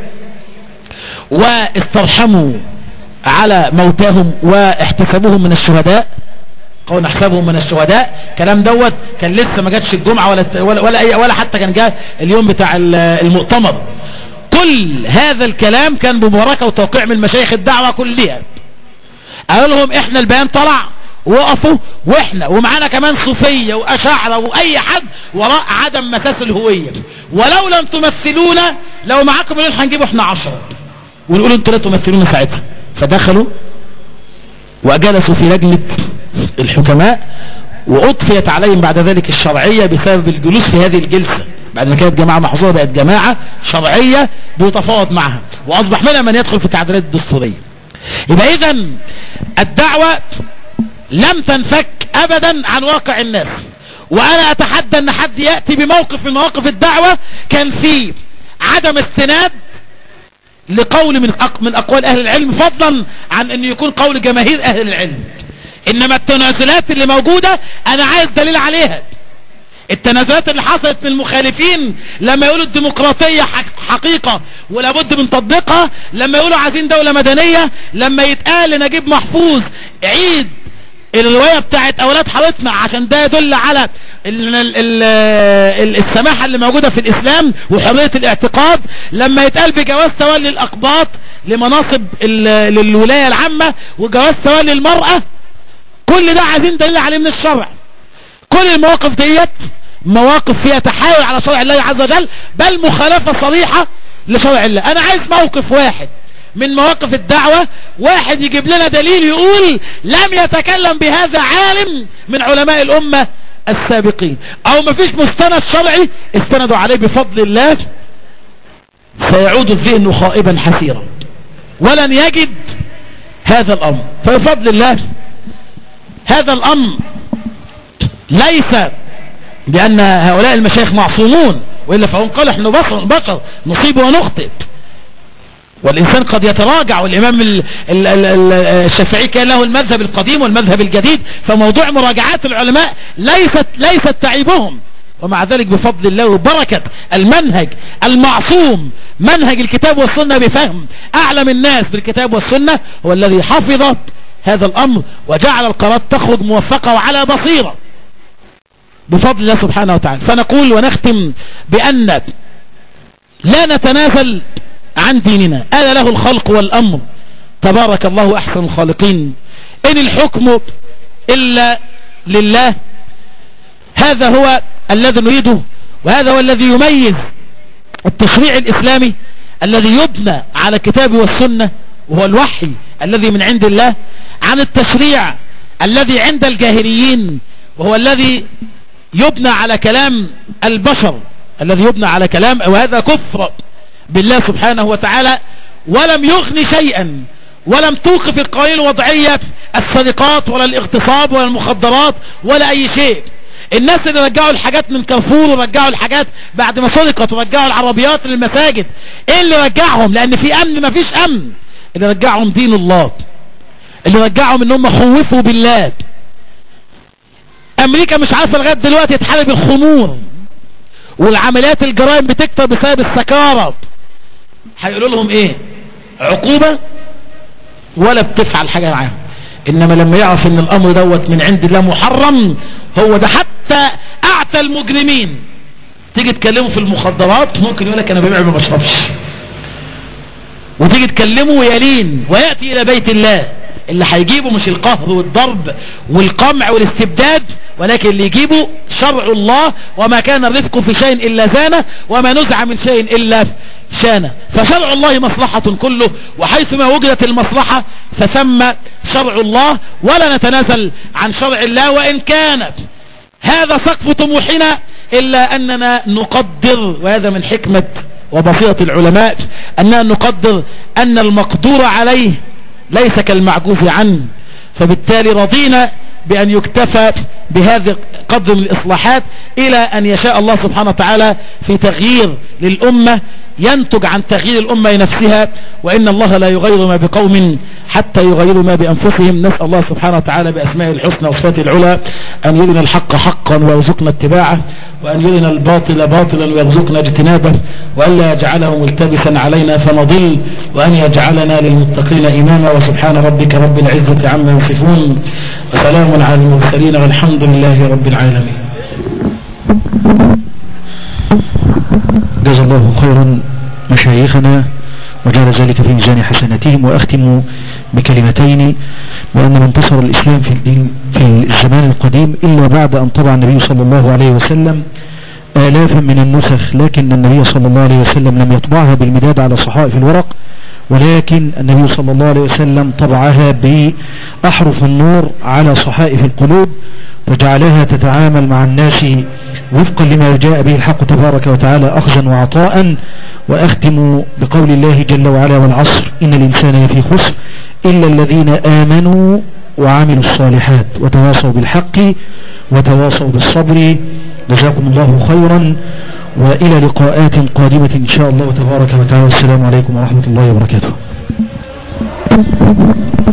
واسترحموا على موتاهم واحتسبوهم من الشهداء، قالوا نحسبهم من الشهداء. كلام دوت كان لسه ما جاتش الجمعة ولا حتى كان جاء اليوم بتاع المؤتمر. كل هذا الكلام كان بمباركة وتوقيع من مشايخ الدعوة كلها. قالوا لهم احنا البيان طلع وقفوا، واحنا ومعانا كمان صوفية واشاعرة واي حد وراء عدم مساس الهوية، ولو لم تمثلونا لو معاكم مليون هنجيبوا احنا 10 ونقول انتوا لا تمثلونا ساعتها. فدخلوا وجلسوا في لجنة الحكماء واطفيت عليهم بعد ذلك الشرعية بسبب الجلوس في هذه الجلسة. بعد ما كانت جماعة محظورة بقت جماعة شرعية بيتفاوض معها، واصبح منها من يدخل في التعديلات الدستورية. يبقى اذن الدعوة لم تنفك ابدا عن واقع الناس. وانا اتحدى ان حد يأتي بموقف من مواقف الدعوة كان فيه عدم استناد لقول من اقوال اهل العلم، فضلا عن ان يكون قول جماهير اهل العلم. انما التنازلات اللي موجودة انا عايز دليل عليها. التنازلات اللي حصلت من المخالفين لما يقولوا الديمقراطية حقيقة ولابد من تطبيقها، لما يقولوا عايزين دولة مدنية، لما يتقال لنجيب محفوظ عيد الرواية بتاعت اولاد حارتنا عشان ده يدل على السماحة اللي موجودة في الاسلام وحرية الاعتقاد، لما يتقال بجواز تولي الاقباط لمناصب للولاية العامة وجواز تولي المرأة، كل ده عايزين دليل عليه من الشرع. كل المواقف ديت مواقف فيها تحايل على شرع الله عز وجل، بل مخالفة صريحة لشرع الله. انا عايز موقف واحد من مواقف الدعوة، واحد يجيب لنا دليل يقول لم يتكلم بهذا عالم من علماء الامة السابقين، او مفيش مستند شرعي استندوا عليه بفضل الله سيعود الذهن خائبا حسيرا، ولن يجد هذا الامر. فبفضل الله هذا الامر ليس بأن هؤلاء المشايخ معصومون، وإلا فهم قالوا احنا بشر نصيب ونخطئ، والإنسان قد يتراجع. والإمام الشافعي كان له المذهب القديم والمذهب الجديد، فموضوع مراجعات العلماء ليست تعيبهم. ومع ذلك بفضل الله وبركة المنهج المعصوم، منهج الكتاب والسنة بفهم أعلم الناس بالكتاب والسنة، هو الذي حفظ هذا الأمر وجعل القرارات تخرج موفقة وعلى بصيرة بفضل الله سبحانه وتعالى. فنقول ونختم بأن لا نتنازل عن ديننا، آل له الخلق والأمر، تبارك الله أحسن الخالقين، إن الحكم إلا لله. هذا هو الذي نريده، وهذا هو الذي يميز التشريع الإسلامي الذي يبنى على الكتاب والسنة، وهو الوحي الذي من عند الله، عن التشريع الذي عند الجاهليين، وهو الذي يبنى على كلام البشر، الذي يبنى على كلام، وهذا كفر بالله سبحانه وتعالى، ولم يغني شيئا، ولم توقف القوانين الوضعية السرقات ولا الاغتصاب ولا المخدرات ولا أي شيء. الناس اللي رجعوا الحاجات من كارفور ورجعوا الحاجات بعد ما سرقت ورجعوا العربيات للمساجد، ايه اللي رجعهم؟ لان في امن؟ ما فيش امن. اللي رجعهم دين الله، اللي رجعهم انهم خوفوا بالله. امريكا مش عارفه لغايه دلوقتي تحارب الخمور، والعمليات الجرائم بتكتر بسبب السكارة. هيقولوا لهم ايه؟ عقوبة؟ ولا بتفعل حاجة معاهم. انما لما يعرف ان الامر دوت من عند الله محرم، هو ده. حتى اعتى المجرمين تيجي تكلمه في المخدرات ممكن يقول لك انا ببيع ما بشربش، وتيجي تكلمه ويلين ويأتي الى بيت الله. اللي هيجيبه مش القهر والضرب والقمع والاستبداد، ولكن اللي يجيبه شرع الله. وما كان الرفق في شيء إلا زانه، وما نزع من شيء إلا شانه. فشرع الله مصلحة كله، وحيثما وجدت المصلحة فثم شرع الله، ولا نتنازل عن شرع الله. وإن كانت هذا سقف طموحنا، إلا أننا نقدر، وهذا من حكمة وبصيرة العلماء، أننا نقدر أن المقدور عليه ليس كالمعجوز عنه. فبالتالي رضينا بأن يكتفى بهذا قدر من الإصلاحات، إلى أن يشاء الله سبحانه وتعالى في تغيير للأمة ينتج عن تغيير الأمة نفسها. وإن الله لا يغير ما بقوم حتى يغيروا ما بأنفسهم. نسأل الله سبحانه وتعالى بأسماء الحسنى وصفاته العلى أن يرنا الحق حقا ويرزقنا اتباعه، وأن يرنا الباطل باطلا ويرزقنا اجتنابه، وأن لا يجعله ملتبسا علينا فنضل، وأن يجعلنا للمتقين إماما. وسبحان ربك رب العزة عما يصفون، وسلام على المرسلين، والحمد لله رب العالمين. جزا الله خيرا مشايخنا وجعل ذلك في ميزان حسناتهم. وأختم بكلمتين، وأن من انتصر الإسلام في الزمان القديم إلا بعد أن طبع النبي صلى الله عليه وسلم آلافا من النسخ، لكن النبي صلى الله عليه وسلم لم يطبعها بالمداد على صحائف الورق، ولكن النبي صلى الله عليه وسلم طبعها بأحرف النور على صحائف القلوب، وجعلها تتعامل مع الناس وفقا لما جاء به الحق تبارك وتعالى أخذا وعطاء. وأختم بقول الله جل وعلا: والعصر إن الإنسان لفي خسر إلا الذين آمنوا وعملوا الصالحات وتواصوا بالحق وتواصوا بالصبر. جزاكم الله خيرا، وإلى لقاءات قادمة إن شاء الله تبارك وتعالى. السلام عليكم ورحمة الله وبركاته.